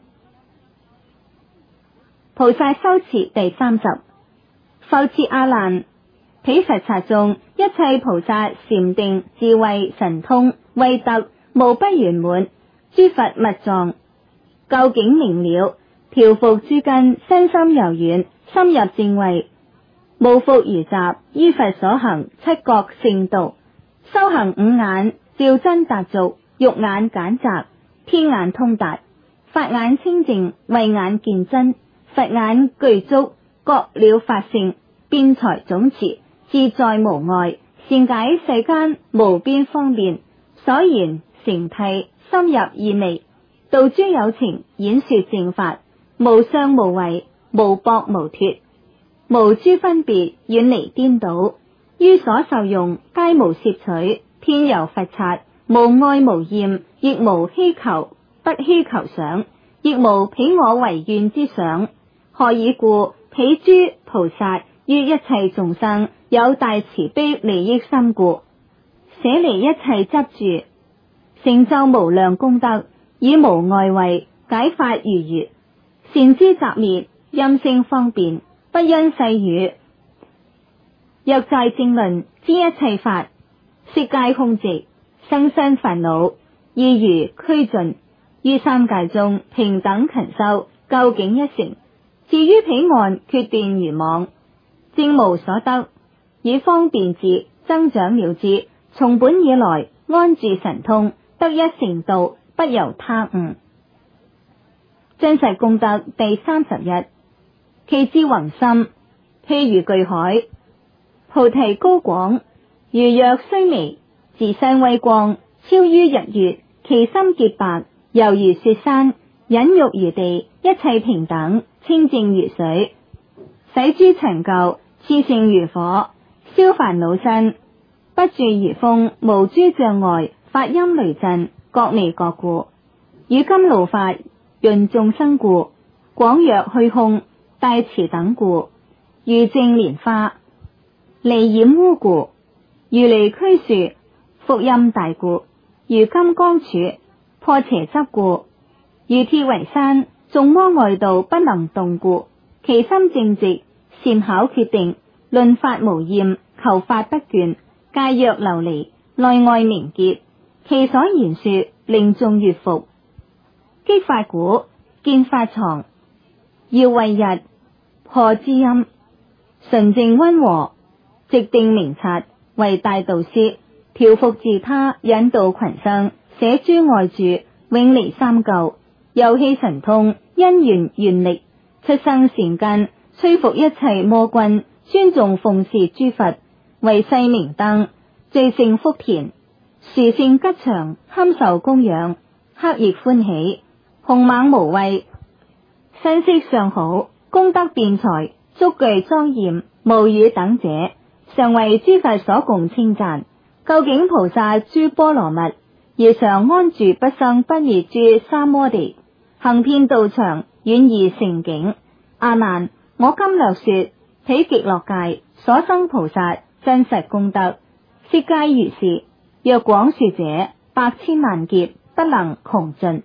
菩薩修持第30，復次阿難，彼佛剎中，一切菩薩禪定智慧神通威德無不圓滿，諸佛密藏究竟明了，調伏諸根，身心柔軟，深入正位，無復如雜，依佛所行七覺聖道，修行五眼照真達俗，肉眼簡窄，天眼通達，法眼清淨，慧眼見真，佛眼具足，覺了法性，辯才總持，自在無礙，善解世間無邊方便，所言誠諦，深入意味，度諸有情，演說正法，無相無違，無縛無脫，無諸分別，遠離顛倒，於所受用皆無攝取，遍遊佛剎，無愛無厭，亦無希求，不希求想，亦無彼我為願之想。何以故？彼諸菩薩於一切眾生有大慈悲利益心故，捨離一切執著，成就無量功德，以無礙位解法如如，善知擇滅，音聲方便，不因細語。若在正論知一切法，悉皆空寂，生身煩惱亦如俱盡，於三界中平等勤修，究竟一成。至於彼岸決斷如網，正無所得，以方便智增長了之，從本以來安住神通，得一成道，不由他悟。真實功德第31，其智宏深，譬如巨海，菩提高廣，如若須彌，自身威光，超於日月，其心潔白，猶如雪山，忍辱如地，一切平等，清淨如水，洗諸塵垢，熾盛如火，消煩惱身，不住如風，無諸障礙，法音雷震，各離各故，與甘露法，潤眾生故，廣若虛空，大慈等故，如淨蓮花，離染污故，如離驅樹，福音大故，如金剛杵，破邪執故，如鐵圍山，眾魔外道不能動故，其心正直，善巧決定，論法無厭，求法不倦，戒約流離，內外明潔，其所言說令眾悅服，擊法鼓，見法藏，耀慧日，破知音，純淨溫和，直定明察，為大導師，調伏自他，引導群生，捨諸外住，永離三垢，遊戲神通，因緣願力，出生善根，摧伏一切魔君，尊重奉事諸佛，為世明燈，最勝福田，殊勝吉祥，堪受供養，克亦歡喜，雄猛無畏，身色上好，功德辯才，足具莊嚴，無與等者，常為諸佛所共稱讚。究竟菩薩諸波羅蜜，而常安住不生不滅諸三摩地，行遍道場，遠異勝境。阿難，我今略說彼極樂界所生菩薩真實功德，悉皆如是。若廣說者，百千萬劫不能窮盡。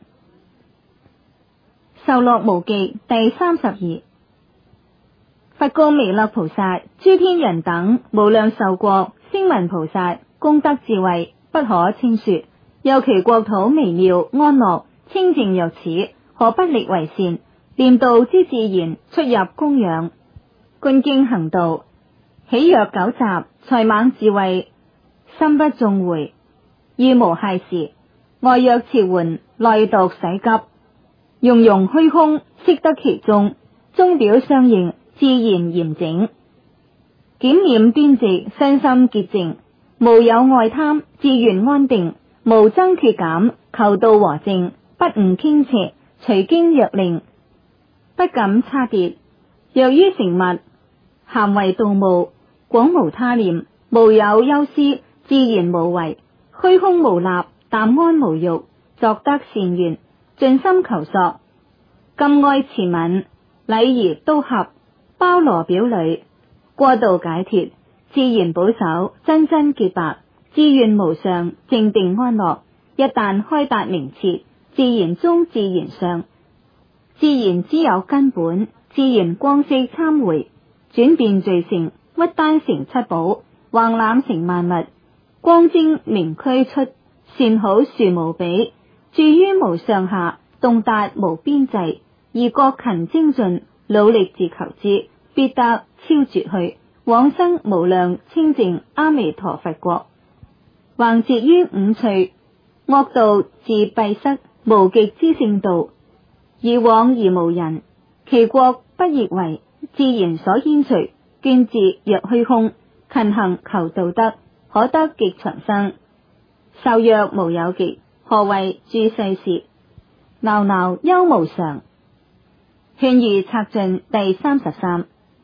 受樂無極第32，佛告彌勒菩薩：諸天人等無量壽國聲聞菩薩功德智慧不可稱說，又其國土微妙安樂清淨若此，何不力為善？念道之自然出入供養，觀經行道，喜若久集，才猛智慧，心不縱回，遇無懈時，外若遲緩，內獨使急，融融虛空，悉得其中，中表相應，自然嚴整，檢驗端直，身心潔淨， 無有愛貪，志願安定，無增缺減，求道和正，不誤傾斜，隨經若令，不敢差別。若於成物，咸為道務，廣無他念，無有憂思，自然無為，虛空無立，淡安無欲，作得善緣，盡心求索，禁愛慈憫，禮儀都合，包羅表裏，過度解脫，自然保守，真真潔白，志願無上，靜定安樂。一旦開達明徹，自然中自然上，自然之有根本，自然光色參回，轉變聚成，屈丹成七寶，橫攬成萬物，光精明驅出，善好殊無比，住於無上下，洞達無邊際，而各勤精進，努力自求之，必得超絕去，往生無量清淨阿彌陀佛國。橫截於五趣，惡道自閉塞，無極之聖道，而往而無人，其國不亦為自然所淹除，捐節若虛空，勤行求道德，可得極長生。壽若無有極，何為住世時？鬧鬧憂無常。勸喻策進第33。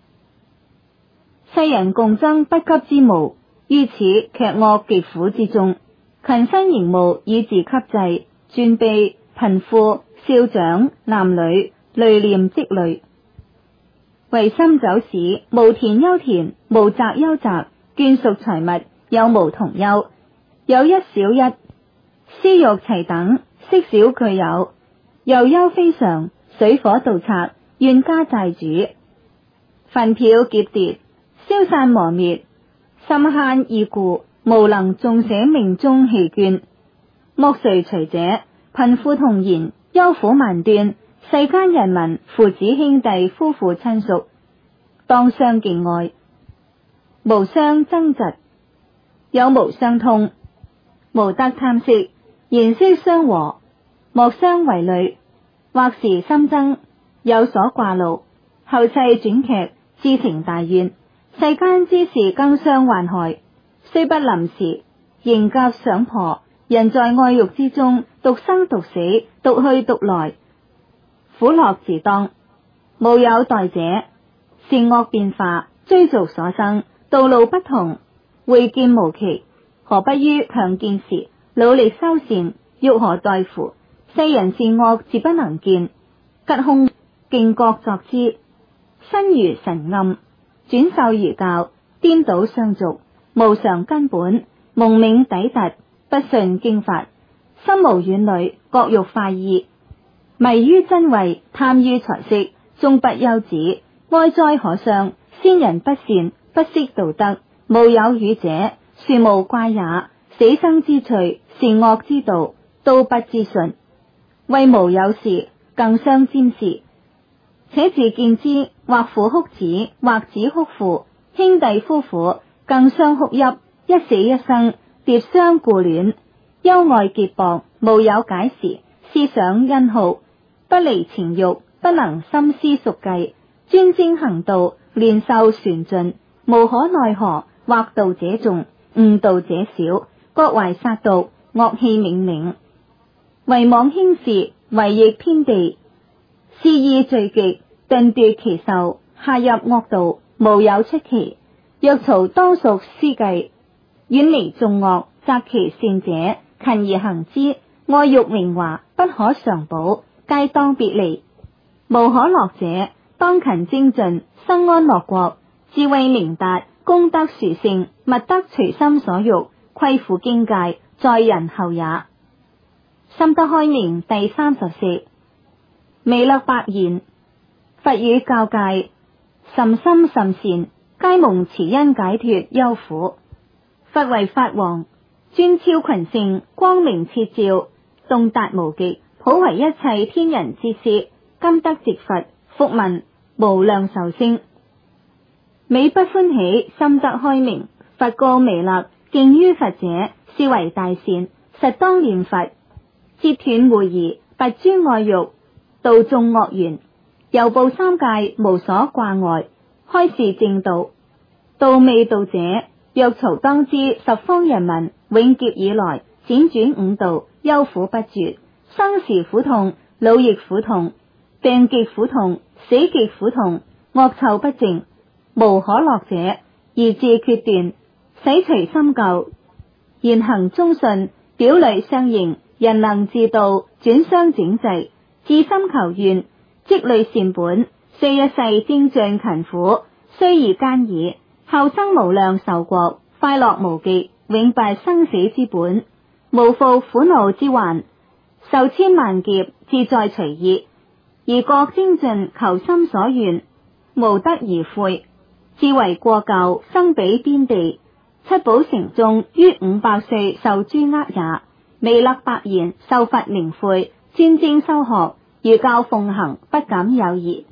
世人共爭不急之務，於此卻惡極苦之中，勤辛營務以自給制，尊卑貧富少長男女，累念積累，唯心走使，無田憂田，無宅憂宅，眷屬財物有無同憂，有一少一，私欲齊等，色少俱有，又憂非常，水火盜賊，怨家債主，焚票劫奪，消散磨滅，心慳意故，無能縱捨命中棄捐。莫誰隨者，貧富同然，憂苦萬端，世間人民父子兄弟夫婦親屬，當相敬愛，無相爭嫉，有無相通，無得貪色，言色相和，莫相為慮，或時心爭，有所掛慮，後世轉劇，自成大怨。世間之事更相患害，雖不臨時，仍夾想破。人在愛欲之中，獨生獨死，獨去獨來，苦樂自當。無有代者，善惡變化，追逐所生，道路不同，會見無期。何不於強見時，努力修善，欲何待乎？世人善惡自不能見，吉凶競各作之，身如神暗，轉獸如教，顛倒相續，無常根本，蒙冥抵突，不信經法，心無遠慮，各欲快意，迷於真慧，貪於財色，終不休止，哀哉可傷！先人不善，不識道德，無有語者，殊無怪也。死生之趣，善惡之道，都不知信，為無有事，更相沾事。且自見之，或父哭子，或子哭父，兄弟夫婦更相哭泣，一死一生，疊相顧戀，憂愛結薄，無有解時，思想欣好，不離情欲，不能深思熟計，專精行道，練壽旋盡，無可奈何。或道者眾，誤道者少，各懷殺毒，惡氣冥冥，唯妄輕視，違逆天地，肆意罪極，頓奪其壽，下入惡道，無有出期。若曹當屬思計，遠離眾惡，擇其善者，勤而行之。愛欲榮華，不可常保，皆當別離。無可樂者，當勤精進，生安樂國。智慧明達，功德殊勝，勿得隨心所欲，虧負經戒，在人後也。心得開明第34。彌勒白言：佛語教誡，甚深甚善，皆蒙慈恩解脫憂苦。佛為法王，尊超群聖，光明徹照，洞達無極，普為一切天人之師。今得值佛，復聞無量壽星，美不歡喜，心得開明。佛告彌勒：敬於佛者，是為大善，實當念佛，截斷狐疑，拔諸愛欲，度眾惡緣，猶怖三界，無所掛礙，開示正道。道未道者， 若曹當知十方人民永劫以來輾轉五道，憂苦不絕，生時苦痛，老亦苦痛，病極苦痛，死極苦痛，惡臭不淨，無可樂者，而自決斷，洗除心垢，言行忠信，表裏相應，人能自度，轉相整濟，至心求願，積累善本，雖一世精進勤苦，雖而艱矣，後生無量壽國，快樂無極，永拔生死之本，無負苦惱之患，受千萬劫，自在隨意，而覺精進求心所願，無得而悔，自為過舊，生彼邊地，七寶城中於500歲受諸厄也，彌勒白言，受佛明誨，專精修學，如教奉行，不敢有疑。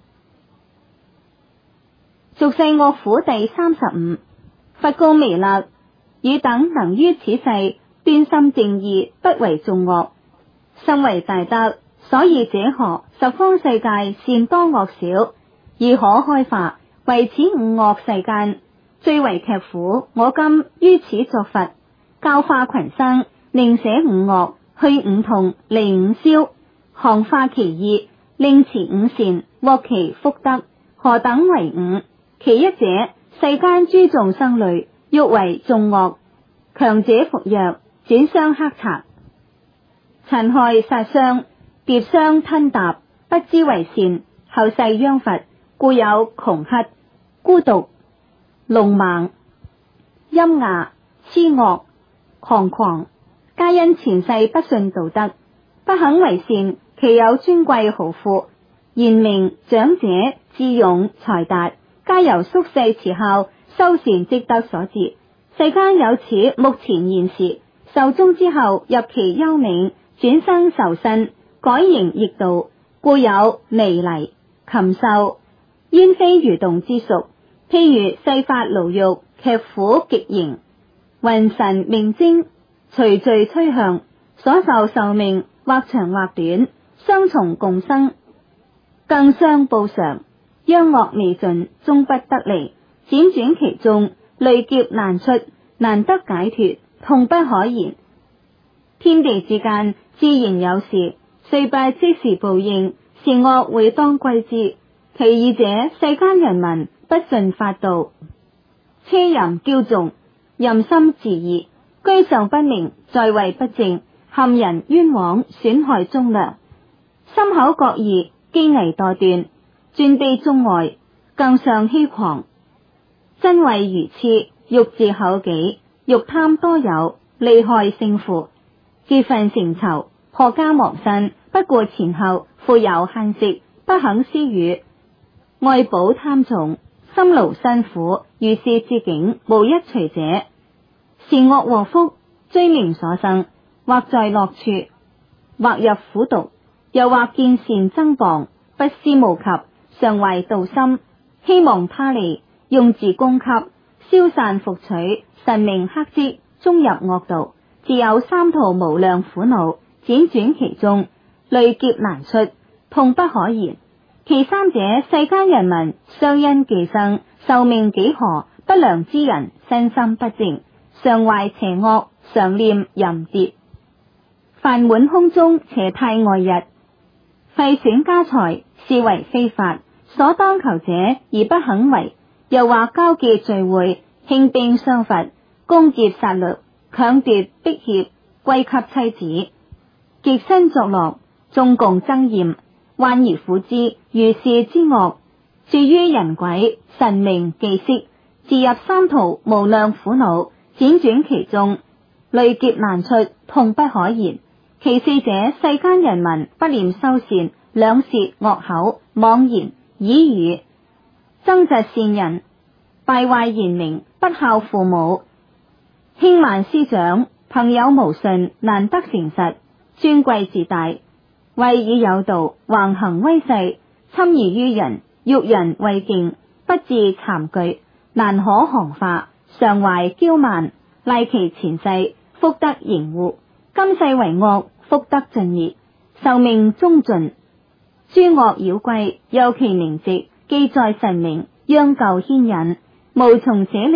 俗世惡苦第35。佛告彌勒：汝等能於此世端心正義，不為眾惡，甚為大德。所以者何？十方世界善多惡少，而可開化。為此五惡世間最為劇苦。我今於此作佛，教化群生，令捨五惡，去五痛，離五消，降化其意，令持五善，獲其福德。何等為五？其一者，世間諸眾生類，欲為眾惡，強者服藥，轉相克賊，殘害殺傷，劫相吞踏，不知為善，後世殃罰，故有窮乞、孤獨、聾盲、瘖啞、痴惡、狂狂，皆因前世不信道德，不肯為善。其有尊貴豪富、賢明長者、智勇才達，皆由宿世慈孝修善積德所致。世間有此目前現時，壽終之後入其幽冥，轉生受身，改形易道，故有尼尼、禽獸、煙飛魚動之屬。譬如世法牢獄，劇苦極刑，雲神命精，隨序趨向，所受壽命或長或短，雙重共生，更相報償，殃惡未盡，終不得離，輾轉其中，累劫難出，難得解脫，痛不可言。天地之間自然有事，雖不即時報應，善惡會當歸之。其二者，世間人民不信法道，奢淫驕縱，淫心自異，居受不明，在位不正，陷人冤枉，損害忠良，心口各異，機危墮斷，鑽地中外，更上欺狂，真為愚癡，欲自厚己，欲貪多有，利害勝負，結憤成仇，破家亡身，不顧前後，富有慳食，不肯施予，愛寶貪重，心勞辛苦，如是之境，無一除者。善惡禍福，追名所生，或在樂處，或入苦毒，又或見善增謗，不思無及，常懷妒心，希望他利，用自供給，消散復取，神明克績，終入惡道，自有三途無量苦惱，輾轉其中，累劫難出，痛不可言。其三者，世間人民相因寄生，壽命幾何，不良之人，身心不正，常懷邪惡，常念淫奪，飯碗空中，邪態外溢，廢損家財，是為非法，所當求者而不肯為，又或交結聚會，興兵相伐，攻劫殺戮，強奪逼脅，歸給妻子，極身作樂，眾共憎厭，患而苦之，如是之惡，住於人鬼神明忌色，自入三途無量苦惱，輾轉其中，累劫難出，痛不可言。其四者，世間人民不念修善，兩舌惡口，妄言綺語，憎嫉善人，敗壞賢明，不孝父母，輕慢師長，朋友無信，難得誠實，尊貴自大，為以有道，橫行威勢，侵夷於人，欲人畏敬，不自慚懼，難可降化，常懷驕慢，賴其前世福德盈護，今世為惡，福德盡滅，壽命終盡，諸惡妖歸，有其名籍，記在神明，央究牽引，無從捨離，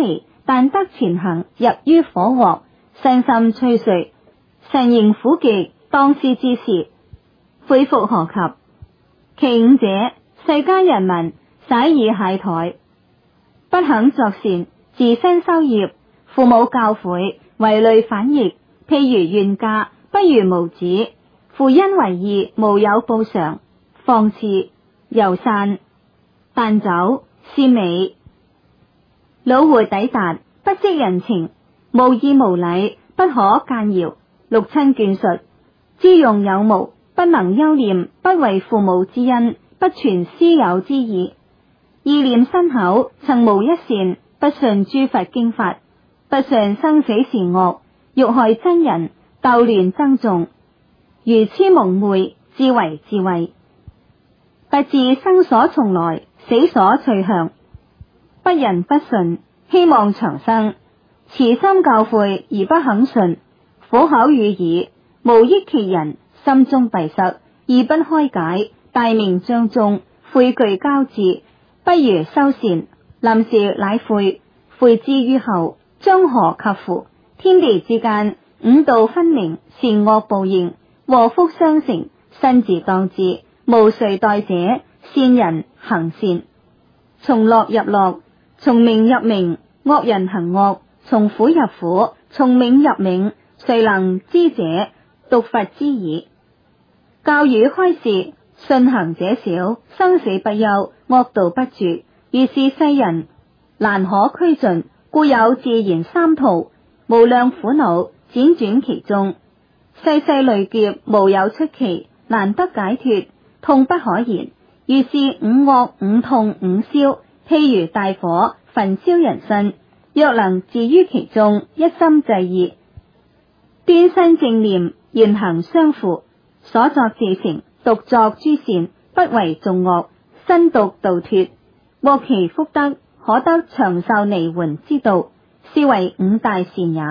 但得前行入於火鑊，身心摧碎，神形苦極，當思之時，悔復何及？其五者，世間人民徙以懈怠，不肯作善，自身修業，父母教誨，為累反逆。譬如怨家，不如無子，父因為義，無有報償，放肆遊散，但酒鮮美，老活抵達，不識人情，無義無禮，不可諫搖，六親眷屬，知用有無，不能憂念，不為父母之恩，不傳師友之義，意念身口，曾無一善，不信諸佛經法，不信生死善惡，欲害真人，鬥亂爭訟，愚癡蒙昧，自為自衛，不知生所從來，死所去向，不仁不順，希望長生，慈心教誨而不肯順，苦口語耳，無益其人，心中閉塞而不開解，大命將終，悔懼交至，不如修善，臨時乃悔，悔之於後，將何及乎？天地之間，五道分明，善惡報應，禍福相承，身自當之，無誰代者。善人行善，從樂入樂，從名入名；惡人行惡，從苦入苦，從冥入冥。誰能知者？獨佛知矣。教汝開示，信行者少，生死不休，惡道不絕。如是世人難可驅盡，故有自然三途，無量苦惱輾轉其中，世世累劫無有出期，難得解脫，痛不可言。如是五惡五痛五燒，譬如大火焚燒人身，若能置於其中，一心制意，端身正念，言行相符，所作自成，獨作諸善，不為眾惡，身獨度脫，獲其福德，可得長壽尼緩之道，是為五大善也。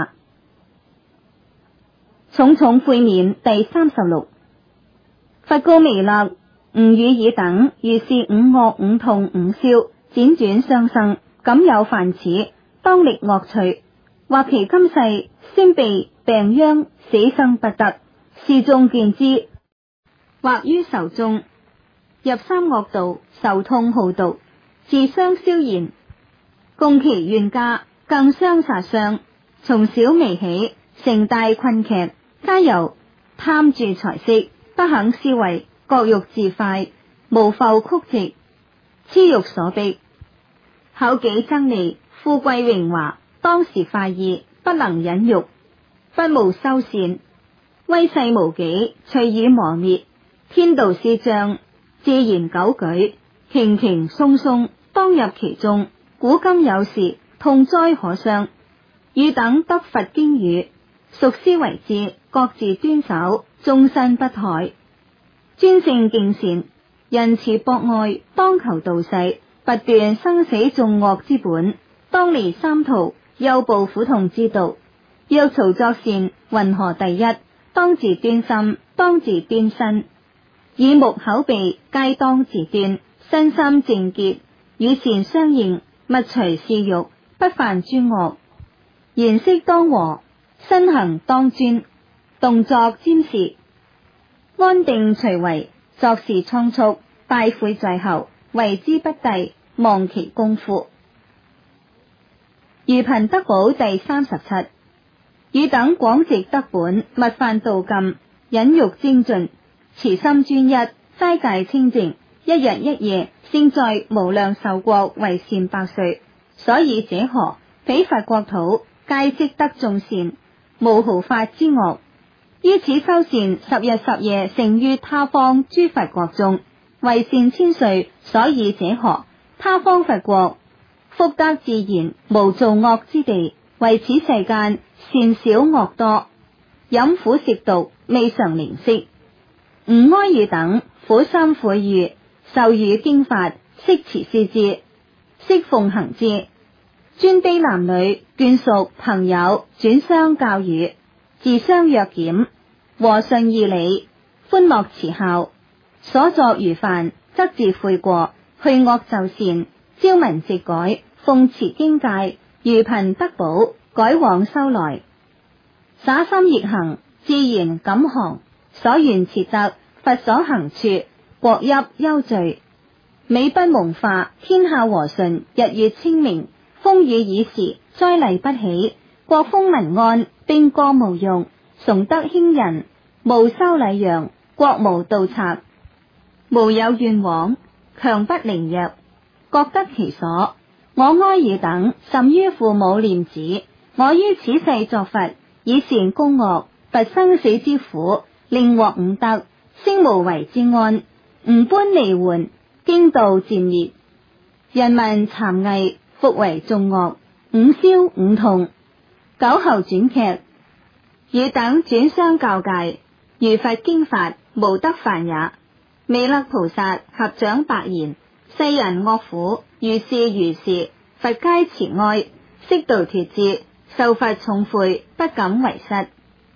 重重悔免第36。佛告彌勒：吾與爾等，如是五惡五痛五燒，輾轉相生，敢有犯此，當歷惡趣，或其今世先被病殃，死生不得，示眾見之；或於仇中入三惡道，受痛耗毒，自相燒燃，共其怨家，更相殺傷，從小微起，成大困劇，皆由貪著財色，不肯思維，各欲自快，無復曲直，痴欲所逼，厚己爭利，富貴榮華，當時快意，不能忍辱，不務修善，威勢無己，隨意磨滅，天道施障，自然久舉，頃頃鬆鬆，當入其中。古今有時，痛哉可傷。汝等得佛經語，熟思為之，各自端守，終身不怠，專性敬善，仁慈博愛，當求度世，拔斷生死眾惡之本，當離三途，憂怖苦痛之道。若曹作善，云何第一？當自端心，當自端身，耳目口鼻皆當自端，身心淨潔，與善相應，勿隨嗜欲，不犯諸惡，言色當和，身行當專，動作瞻視，安定隨為，作事倉促，大悔在後，為之不逮，忘其功夫。如貧德寶第37。汝等廣植德本，勿犯道禁，忍辱精進，慈心專一，齋戒清淨，一日一夜，勝在無量壽國，為善百歲。所以者何？彼佛國土，皆積德眾善，無毫髮之惡。於此修善，10日10夜，成於他方諸佛國中，為善千歲。所以者何？他方佛國，福德自然，無造惡之地，為此世間善少惡多，飲苦食毒，未嘗寧息。吾哀汝等苦心悔遇，授汝經法，悉持師之，悉奉行之。尊卑男女眷屬朋友轉相教汝，自相約檢，和順義理，歡樂慈孝。所作愚犯，則自悔過，去惡就善，朝聞夕改，奉持經戒， 愚貧得寶，改往修來。灑心易行，自然感航。所願切得，佛所行處，國邑憂聚。美不蒙化，天下和順，日月清明，風雨已時，災厲不起。國豐民安，兵戈無用，崇德興仁，無修禮讓，國無盜賊，無有怨枉，強不凌弱，各得其所。我哀爾等，甚於父母念子。我於此世作佛，以善攻惡，拔生死之苦，令獲五德，升無為之安。吾般離緩，經道漸烈，人民讒偽，復為眾惡，五燒五痛。久後轉劇，汝等轉相教誡，如佛經法，無得犯也。彌勒菩薩合掌白言：世人惡苦，如是如是，佛皆慈哀，悉度脫之，受佛重悔，不敢為失。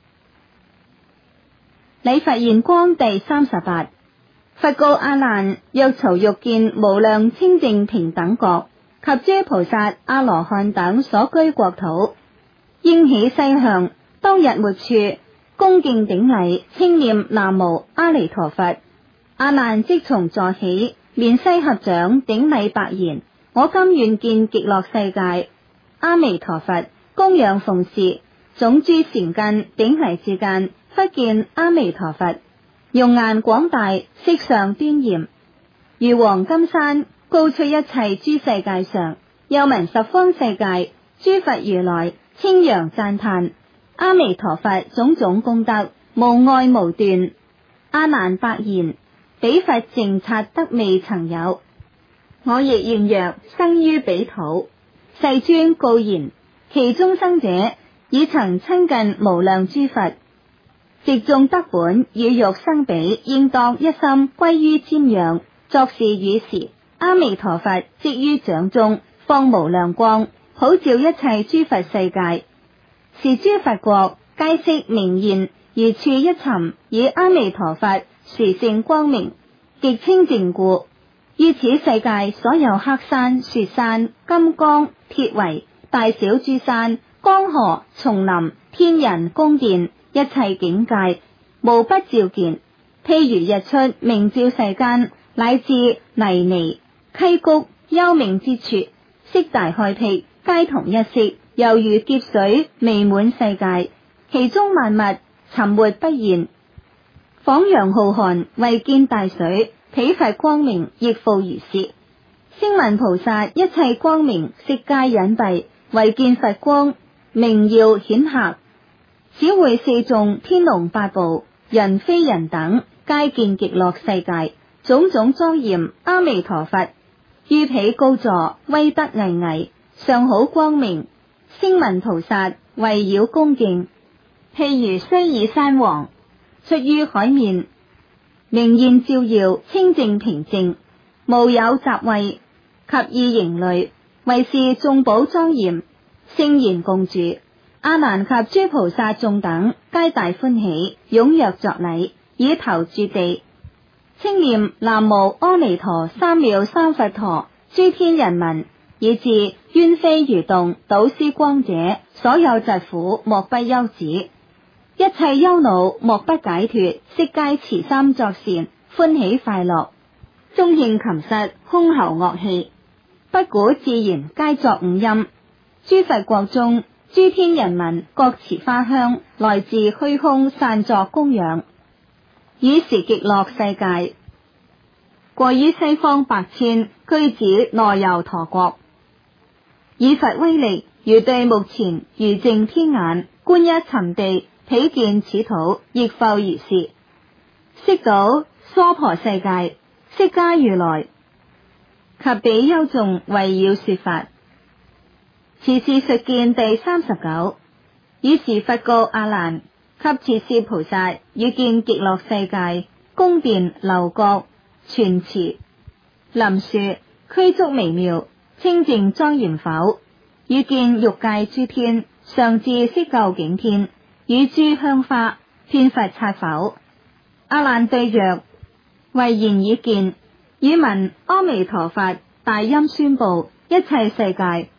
禮佛現光第38。佛告阿難：若曹欲見無量清淨平等國及諸菩薩阿羅漢等所居國土，應起西向，當日沒處，恭敬頂禮，稱念南無阿彌陀佛。阿難即從座起，面西合掌頂禮白言：我今願見極樂世界。阿彌陀佛供養奉事，種諸善根頂禮之間，忽見阿彌陀佛容顏廣大，色相端嚴，如黃金山，高出一切諸世界上。又聞十方世界諸佛如來稱揚讚歎阿彌陀佛種種功德，無礙無斷。阿難白言：彼佛淨剎得未曾有，我亦願若生於彼土。世尊告言：其中生者已曾親近無量諸佛，植種德本，與欲生彼，應當一心歸於瞻仰。作是語時，阿彌陀佛即於掌中放無量光，普照一切諸佛世界。是諸佛國皆悉明現，如處一塵，以阿彌陀佛殊勝光明，極清淨故。於此世界所有黑山、雪山、金剛、鐵圍、大小諸山、江河、叢林、天人、宮殿，一切境界，無不照見。譬如日出，明照世間，乃至泥濘、溪谷、幽冥之處，悉大開闢，皆同一色，猶如劫水彌滿世界。其中萬物沉沒不現，仿洋浩瀚，為見大水。彼佛光明亦復如是。聲聞菩薩一切光明悉皆隱蔽，為見佛光明耀顯赫。此會四眾天龍八部人非人等，皆見極樂世界，種種莊嚴。阿彌陀佛於彼高坐，威德巍巍，上好光明。聲聞菩薩圍繞恭敬，譬如須彌山王出於海面，明現照耀，清淨平靜，無有雜穢及異形類，為是眾寶莊嚴，聖言共住。阿難及諸菩薩眾等皆大歡喜，踴躍作禮，以頭住地，稱念南無阿彌陀三藐三佛陀。諸天人民以至冤非蠕動倒施光者，所有疾苦莫不休止，一切憂惱莫不解脫，悉皆慈心作善，歡喜快樂。中獻琴瑟，箜篌樂器，不鼓自然，皆作五音。諸佛國中諸天人民各持花香，來自虛空散作供養。爾時極樂世界過於西方百千，居止那由他國。以佛威力，如對目前，如淨天眼，觀一尋地，彼見此土，亦復如是。悉倒娑婆世界，釋迦如來及比丘眾圍繞說法。持是述見第39。爾時佛告阿難及持是菩薩：汝見極樂世界，宮殿樓閣、泉池、林樹、俱足微妙，清淨莊嚴否？汝見欲界諸天，上至色究竟天，與諸香花，遍佛剎否？阿難對曰：唯然已見。汝聞阿彌陀佛大音宣布，一切世界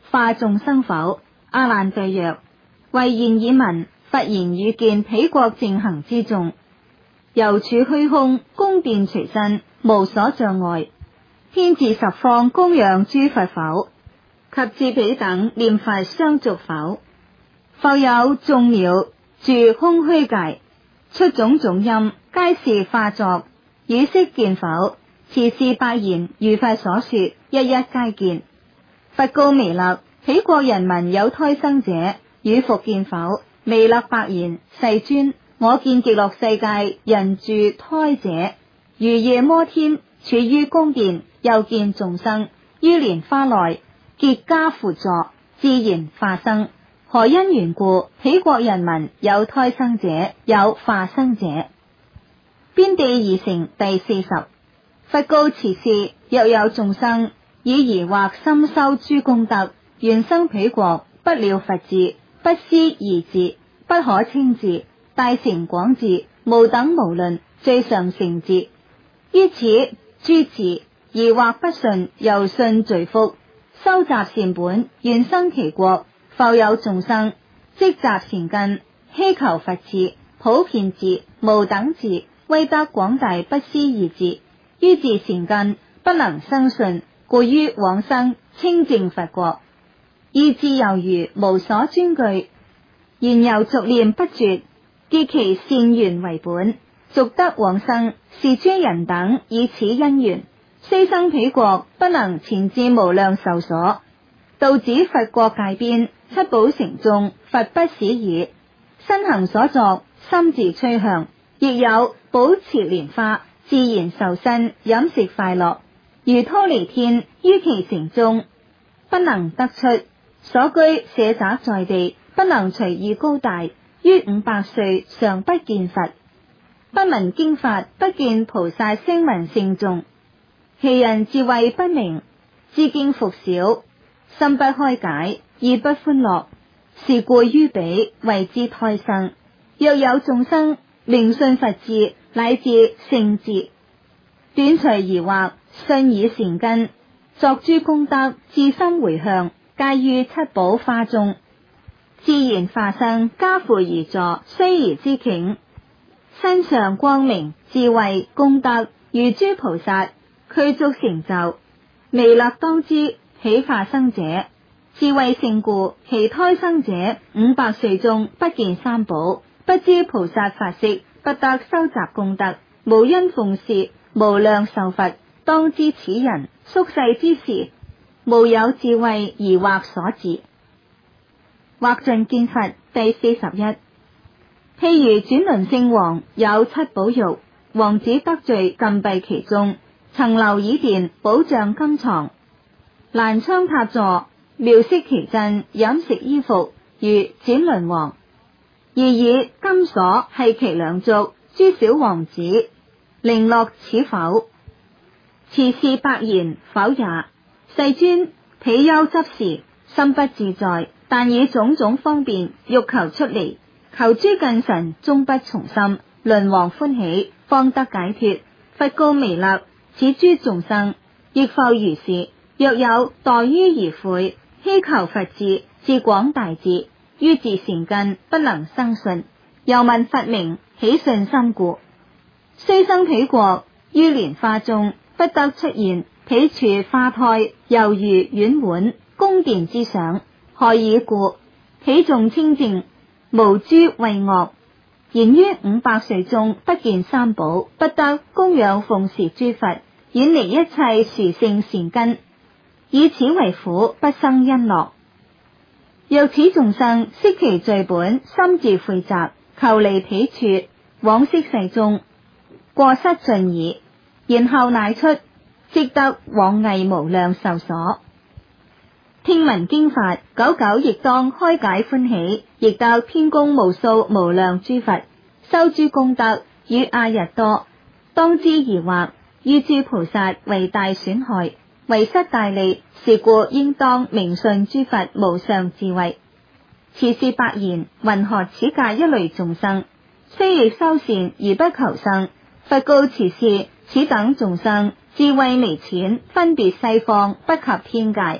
化眾生否？阿難對曰：唯然已聞，佛言遇見彼國淨行之眾，遊處虛空，宮殿隨身，無所障礙，天自十方供養諸佛否？及至彼等念佛相續否？復有眾鳥住空虛界，出種種音，皆是化作，汝悉見否？此事百言，如佛所說，一一皆見。佛告彌勒：彼國人民有胎生者，汝復見否？彌勒白言：世尊，我見極樂世界人住胎者，如夜摩天，處於宮殿，又見眾生於蓮花內結跏趺坐，自然化生。何因緣故？彼國人民有胎生者，有化生者。邊地二乘第40。佛告此事：若有眾生以疑惑深修諸功德，願生彼國，不了佛智，不思義智，不可稱智，大成廣智，無等無論，最上乘智。於此諸智疑惑不信，又信罪福，收集善本，願生其國。復有眾生積集善根，希求佛智，普遍智，無等智，威德廣大，不思義智。於自善根不能生信，故於往生清淨佛國。義智猶如無所專據，言猶續念不絕，結其善緣為本，續得往生。是諸人等以此因緣，雖生彼國，不能前至無量壽所，到指佛國界邊，七寶城中，佛不使已。身行所作，心自趨向，亦有寶池蓮花，自然受身，飲食快樂，如忉利天於其城中，不能得出。所居舍宅在地，不能隨意高大，於500歲常不見佛，不聞經法，不見菩薩聲聞聖眾。其人智慧不明，知經復少，心不開解，意不歡樂，是故於彼為之胎生。若有眾生明信佛智，乃至聖智，斷除疑惑，信以善根，作諸功德，至心回向，皆於七寶花中，自然化生，跏趺而坐，須臾之頃，身上光明，智慧功德，如諸菩薩，具足成就。彌勒當知，彼化生者智慧勝故，其胎生者500歲中不見三寶，不知菩薩法識，不得收集功德，無因奉事，無量壽佛。當知此人宿世之時，無有智慧疑惑所致。惑盡見佛第41。譬如轉輪聖王有七寶玉，王子得罪禁閉其中，層樓椅殿，寶像金床，欄窗塔座，妙色奇珍，飲食衣服如轉輪王，而以金鎖繫其兩足。諸小王子零落此否？此事百言，否也。世尊，彼憂執時，心不自在，但以種種方便欲求出離，求諸近神，終不從心。輪王歡喜，方得解脫。佛告彌勒：此諸眾生亦復如是。若有墮於疑悔，希求佛智，至廣大智，於自善根不能生信，又聞佛名，起信心故，雖生彼國，於蓮花中，不得出現。彼處花胎猶如丸碗，宮殿之上。何以故？彼眾清淨，無諸穢惡，然於500歲中不見三寶，不得供養奉事諸佛，遠離一切殊勝善根，以此為苦，不生欣樂。若此眾生悉其罪本，心自悔責，求離彼處，往昔世中過失盡已，然後乃出，即得往詣無量壽所。聽聞經法，久久亦當開解歡喜，亦得天宮無數無量諸佛，修諸功德，與阿逸多。當知疑惑，於諸菩薩為大損害，為失大利。是故應當明信諸佛無上智慧。此事百言，云何此界一類眾生，雖亦修善而不求生？佛告此事：此等眾生智慧微淺，分別西方，不及天界，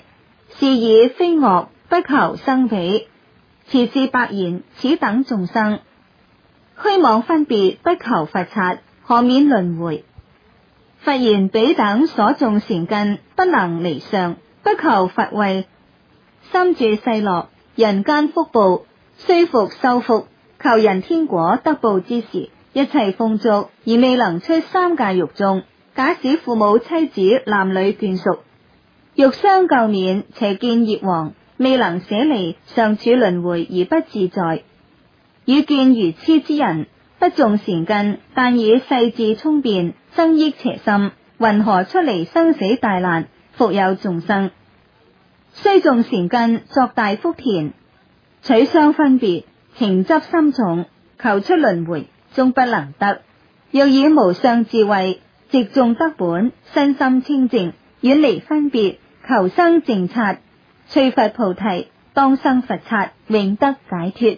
是以非惡，不求生彼。持是白言，此等眾生，虛妄分別，不求佛剎，何免輪迴？佛言彼等所種善根，不能離相，不求佛慧，心住世樂，人間福報，雖復修福，求人天果得報之時，一切豐足，而未能出三界獄中。假使父母妻子男女眷屬，欲相救免，邪見業王，未能捨離，尚處輪迴而不自在。遇見愚癡之人，不種善根，但以世智聰辯，增益邪心，云何出離生死大難，復有眾生？雖種善根，作大福田，取相分別，情執心重，求出輪迴，終不能得。若以無上智慧，直種德本，身心清淨，遠離分別，求生淨剎，趣佛菩提，當生佛剎，永得解脫。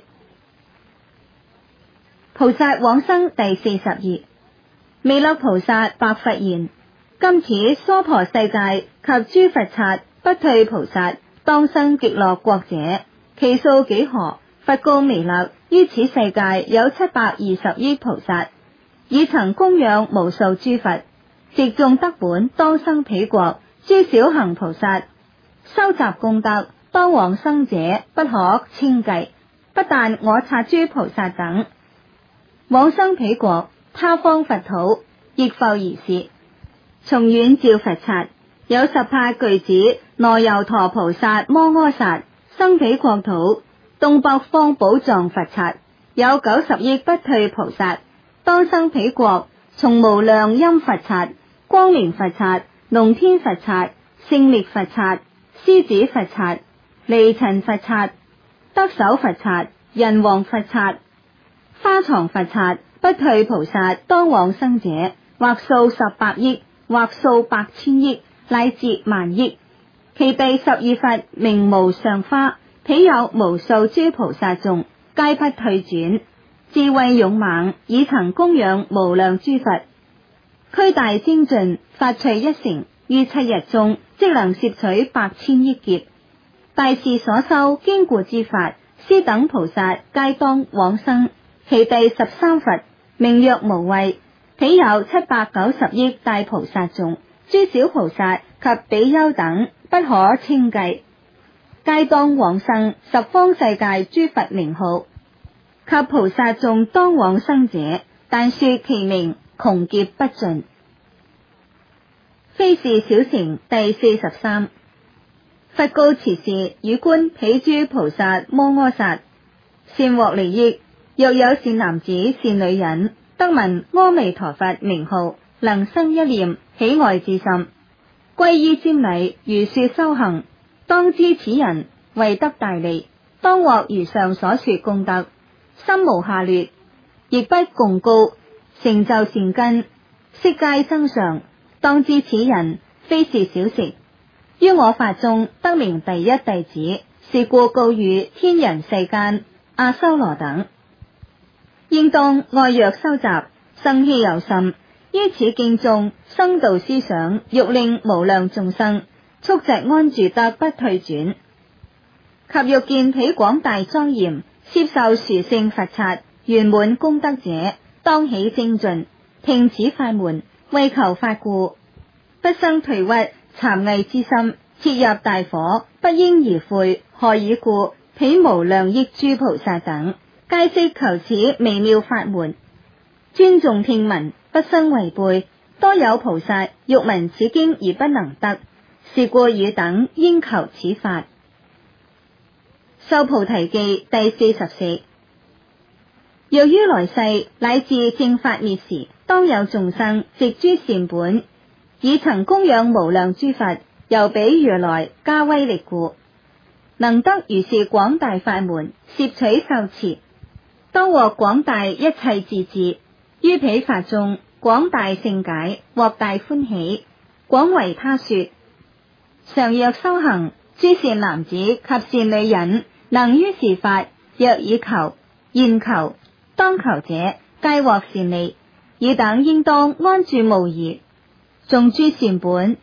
菩薩往生第42。彌勒菩薩白佛言：今此娑婆世界及諸佛剎，不退菩薩，當生極樂國者，其數幾何？佛告彌勒：於此世界有720億菩薩，已曾供養無數諸佛，直種德本，當生彼國。諸小行菩薩收集功德，當往生者不可稱計。不但我剎諸菩薩等往生彼國，他方佛土亦復如是。從遠照佛剎，有18巨子羅疣陀菩薩摩訶薩生彼國土。東北方寶藏佛剎有90億不退菩薩，當生彼國。從無量音佛剎、光明佛剎、龍天佛剎、勝烈佛剎、獅子佛剎、離塵佛剎、得手佛剎、人王佛剎、花藏佛剎，不退菩薩當往生者，或數18億，或數百千億，乃至萬億。其第12佛名無上花，彼有無數諸菩薩眾，皆不退轉。智慧勇猛，已曾供養無量諸佛。軀大精進，發趣一成，於7日中，即能攝取百千億劫。大士所修堅固之法，斯等菩薩皆當往生。其第13佛名曰無畏，彼有790億大菩薩眾，諸小菩薩及比丘等不可稱計，皆當往生十方世界諸佛名號。及菩薩眾當往生者，但說其名窮劫不盡。非是小乘第43。佛告持事與觀彼諸菩薩摩訶薩：善獲利益，若有善男子善女人，得聞阿彌陀佛名號，能生一念喜愛之心，皈依瞻禮，如說修行，當知此人為得大利，當獲如上所說功德，心無下劣，亦不貢高，成就善根，悉皆增上。當知此人非是小乘，於我法中得名第一弟子。是故告與天人世間阿修羅等，應當愛藥收集，生希有心，於此經中生道思想，欲令無量眾生速疾安住得不退轉。及欲見彼廣大莊嚴，攝受殊勝佛剎，圓滿功德者，當起精進，聽此法門，為求法故，不生退屈諂偽之心，切入大火，不應而悔。何以故？彼無量億諸菩薩等，皆悉求此微妙法門，尊重聽聞，不生違背。多有菩薩欲聞此經而不能得，是故汝等應求此法。受菩提記第44。若於來世乃至正法滅時，當有眾生藉諸善本，已曾供養無量諸佛，由彼如來加威力故，能得如是廣大法門，攝取受持，當獲廣大一切智智。於彼法中廣大勝解，獲大歡喜，廣為他說。常若修行，諸善男子及善女人，能於是法，若已求、現求、當求者，皆獲善利。爾等應當安住無疑，種諸善本，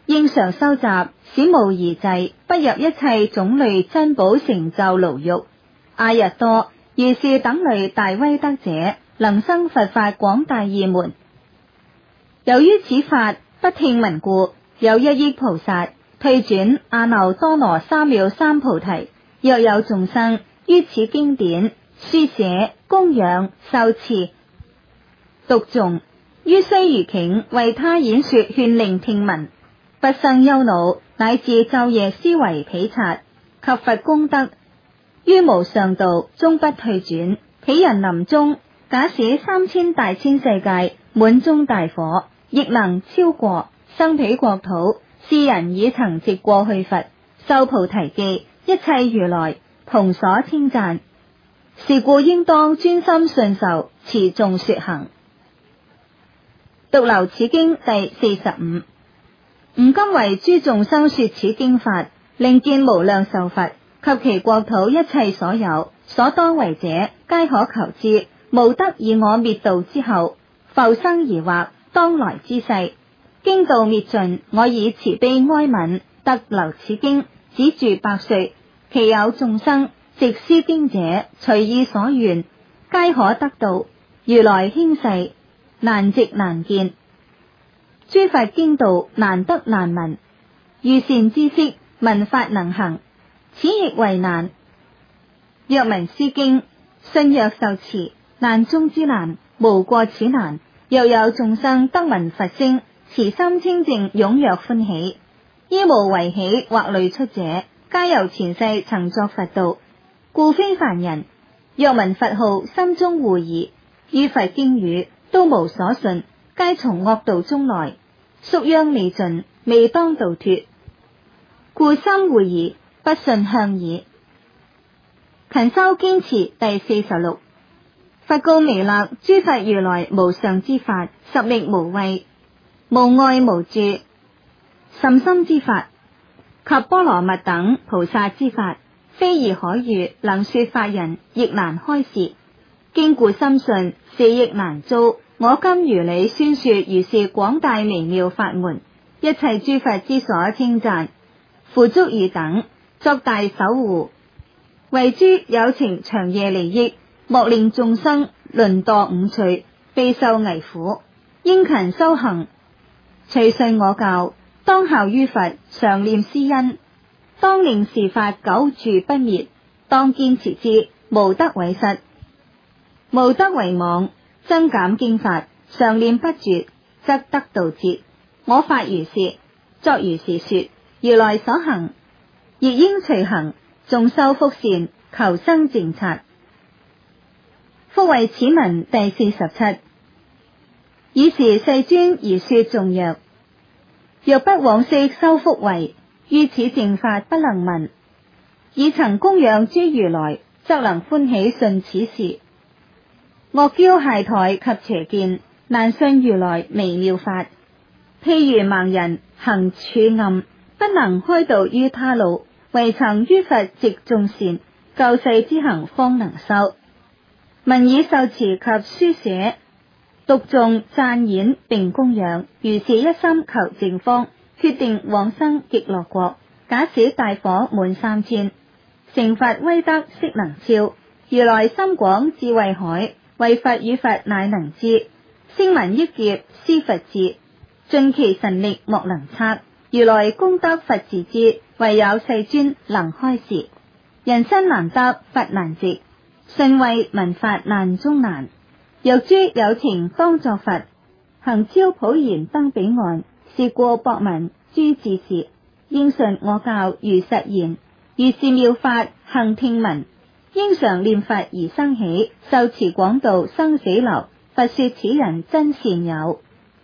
應常修習，使無疑滯，不入一切種類珍寶成就牢獄。阿逸多如是等類大威德者，能生佛法廣大義門。由於此法不聽聞故，有1億菩薩退轉阿耨多羅三藐三菩提。若有眾生於此經典書寫供養受持讀誦，於須臾頃為他演說勸令聽聞，不生憂惱，乃至晝夜思維彼察及佛功德，於無上道終不退轉。彼人臨終，假使3000大千世界滿中大火，亦能超過生彼國土。是人已曾值過去佛，受菩提記，一切如來同所稱讚。是故應當專心信受，持誦說行。獨留此經第45。吾今為諸眾生說此經法，令見無量壽佛及其國土一切所有所當為者，皆可求之。無得以我滅度之後，復生疑惑當來之世。經道滅盡，我以慈悲哀憫，特留此經，只住百歲。其有眾生直思經者，隨意所願，皆可得到。如來輕世，難值難見。諸佛經道難得難聞，遇善知識，聞法能行，此亦為難。若聞斯經，信若受持，難中之難，無過此難。若有眾生得聞佛聲，慈心清淨，踴躍歡喜，依無為喜或類出者，皆由前世曾作佛道，故非凡人。若聞佛號，心中狐疑，於佛經語都無所信，皆從惡道中來，宿殃未盡，未當度脫，故心狐疑，不信向矣。勤修堅持第46。佛告彌勒：諸佛如來無上之法，十力無畏，無礙無住，甚深之法，及波羅蜜等菩薩之法，非而可喻，能說法人亦難開示。經故深信，是亦難遭。我今如理宣說如是廣大微妙法門，一切諸佛之所稱讚，付囑汝等作大守護，為諸有情長夜利益，莫令眾生淪墮五趣，備受危苦。應勤修行，隨順我教，當效於佛，常念師恩，當令是法久住不滅，當堅持之，無得違失，無得遺忘。增減經法，常念不絕，則得道節。我法如是，作如是說。如來所行，亦應隨行，眾修福善，求生淨剎。復為此文第47。爾時世尊而說頌曰：若不往昔修福慧，於此正法不能聞。已曾供養諸如來，則能歡喜信此事。惡憍懈怠及邪見，難信如來微妙法。譬如盲人行處暗，不能開導於他路，唯曾於佛植眾善，救世之行方能修。聞已受持及書寫，讀誦讚演並供養，如是一心求淨方，決定往生極樂國。假使大火滿3000，成佛威德悉能超。如來心廣智慧海，為佛與佛乃能知。聲聞億劫思佛智，盡其神力莫能測。如來功德佛自知，唯有世尊能開示。人身難得佛難值，信慧聞法難中難。若諸有情當作佛，行超普賢登彼岸。是故博聞諸智事，應信我教如實言。如是妙法行聽聞，應常念佛而生喜，受持廣度生死流。佛說此人真善友。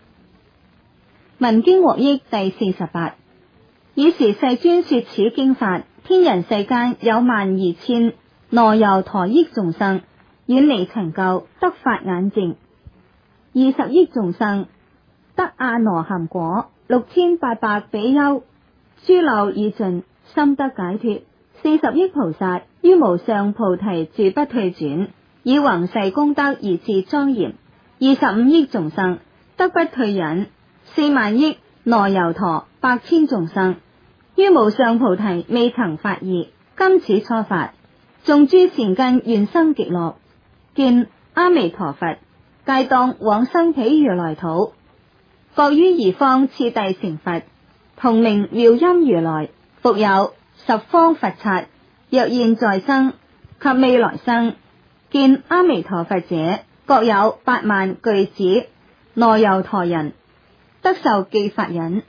聞經獲益第48。爾時世尊說此經法，天人世間有12000羅由陀億眾生，遠離塵垢，得法眼淨；20億眾生得阿羅漢果；6800比丘諸漏已盡，心得解脫；40億菩薩於無上菩提住不退轉，以宏誓功德而自莊嚴；25億眾生得不退忍；4萬億羅疣陀百千眾生，於無上菩提未曾發意，今此初發，種諸善根願生極樂，見阿彌陀佛，皆當往生彼如來土。各於儀方次第成佛，同名妙音如來，復有十方佛剎，若現在生及未來生，見阿彌陀佛者，各有8萬巨子羅疣陀人，得受記法忍。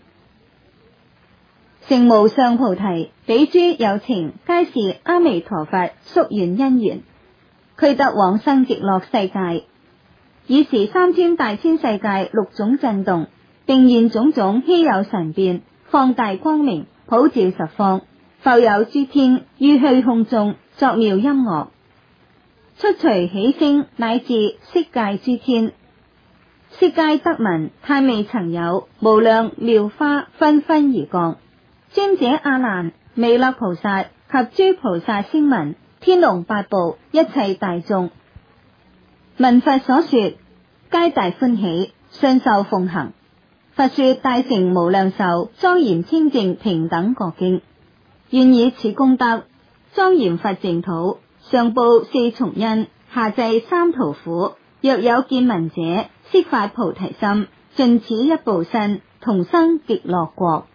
成無上菩提，彼諸有情，皆是阿彌陀佛宿願因緣，俱得往生極樂世界。爾時三千大千世界六種震動，並現種種稀有神變，放大光明，普照十方。復有諸天於虛空中作妙音樂，出隨喜聲，乃至色界諸天，悉皆得聞，太未曾有無量妙花紛紛而降。尊者阿難、彌勒菩薩及諸菩薩聲聞、天龍八部一切大眾聞佛所說，皆大歡喜，信受奉行。佛說大乘無量壽莊嚴清淨平等覺經，願以此功德莊嚴佛淨土，上報四重恩，下濟三途苦。若有見聞者，悉發菩提心，盡此一報身，同生極樂國。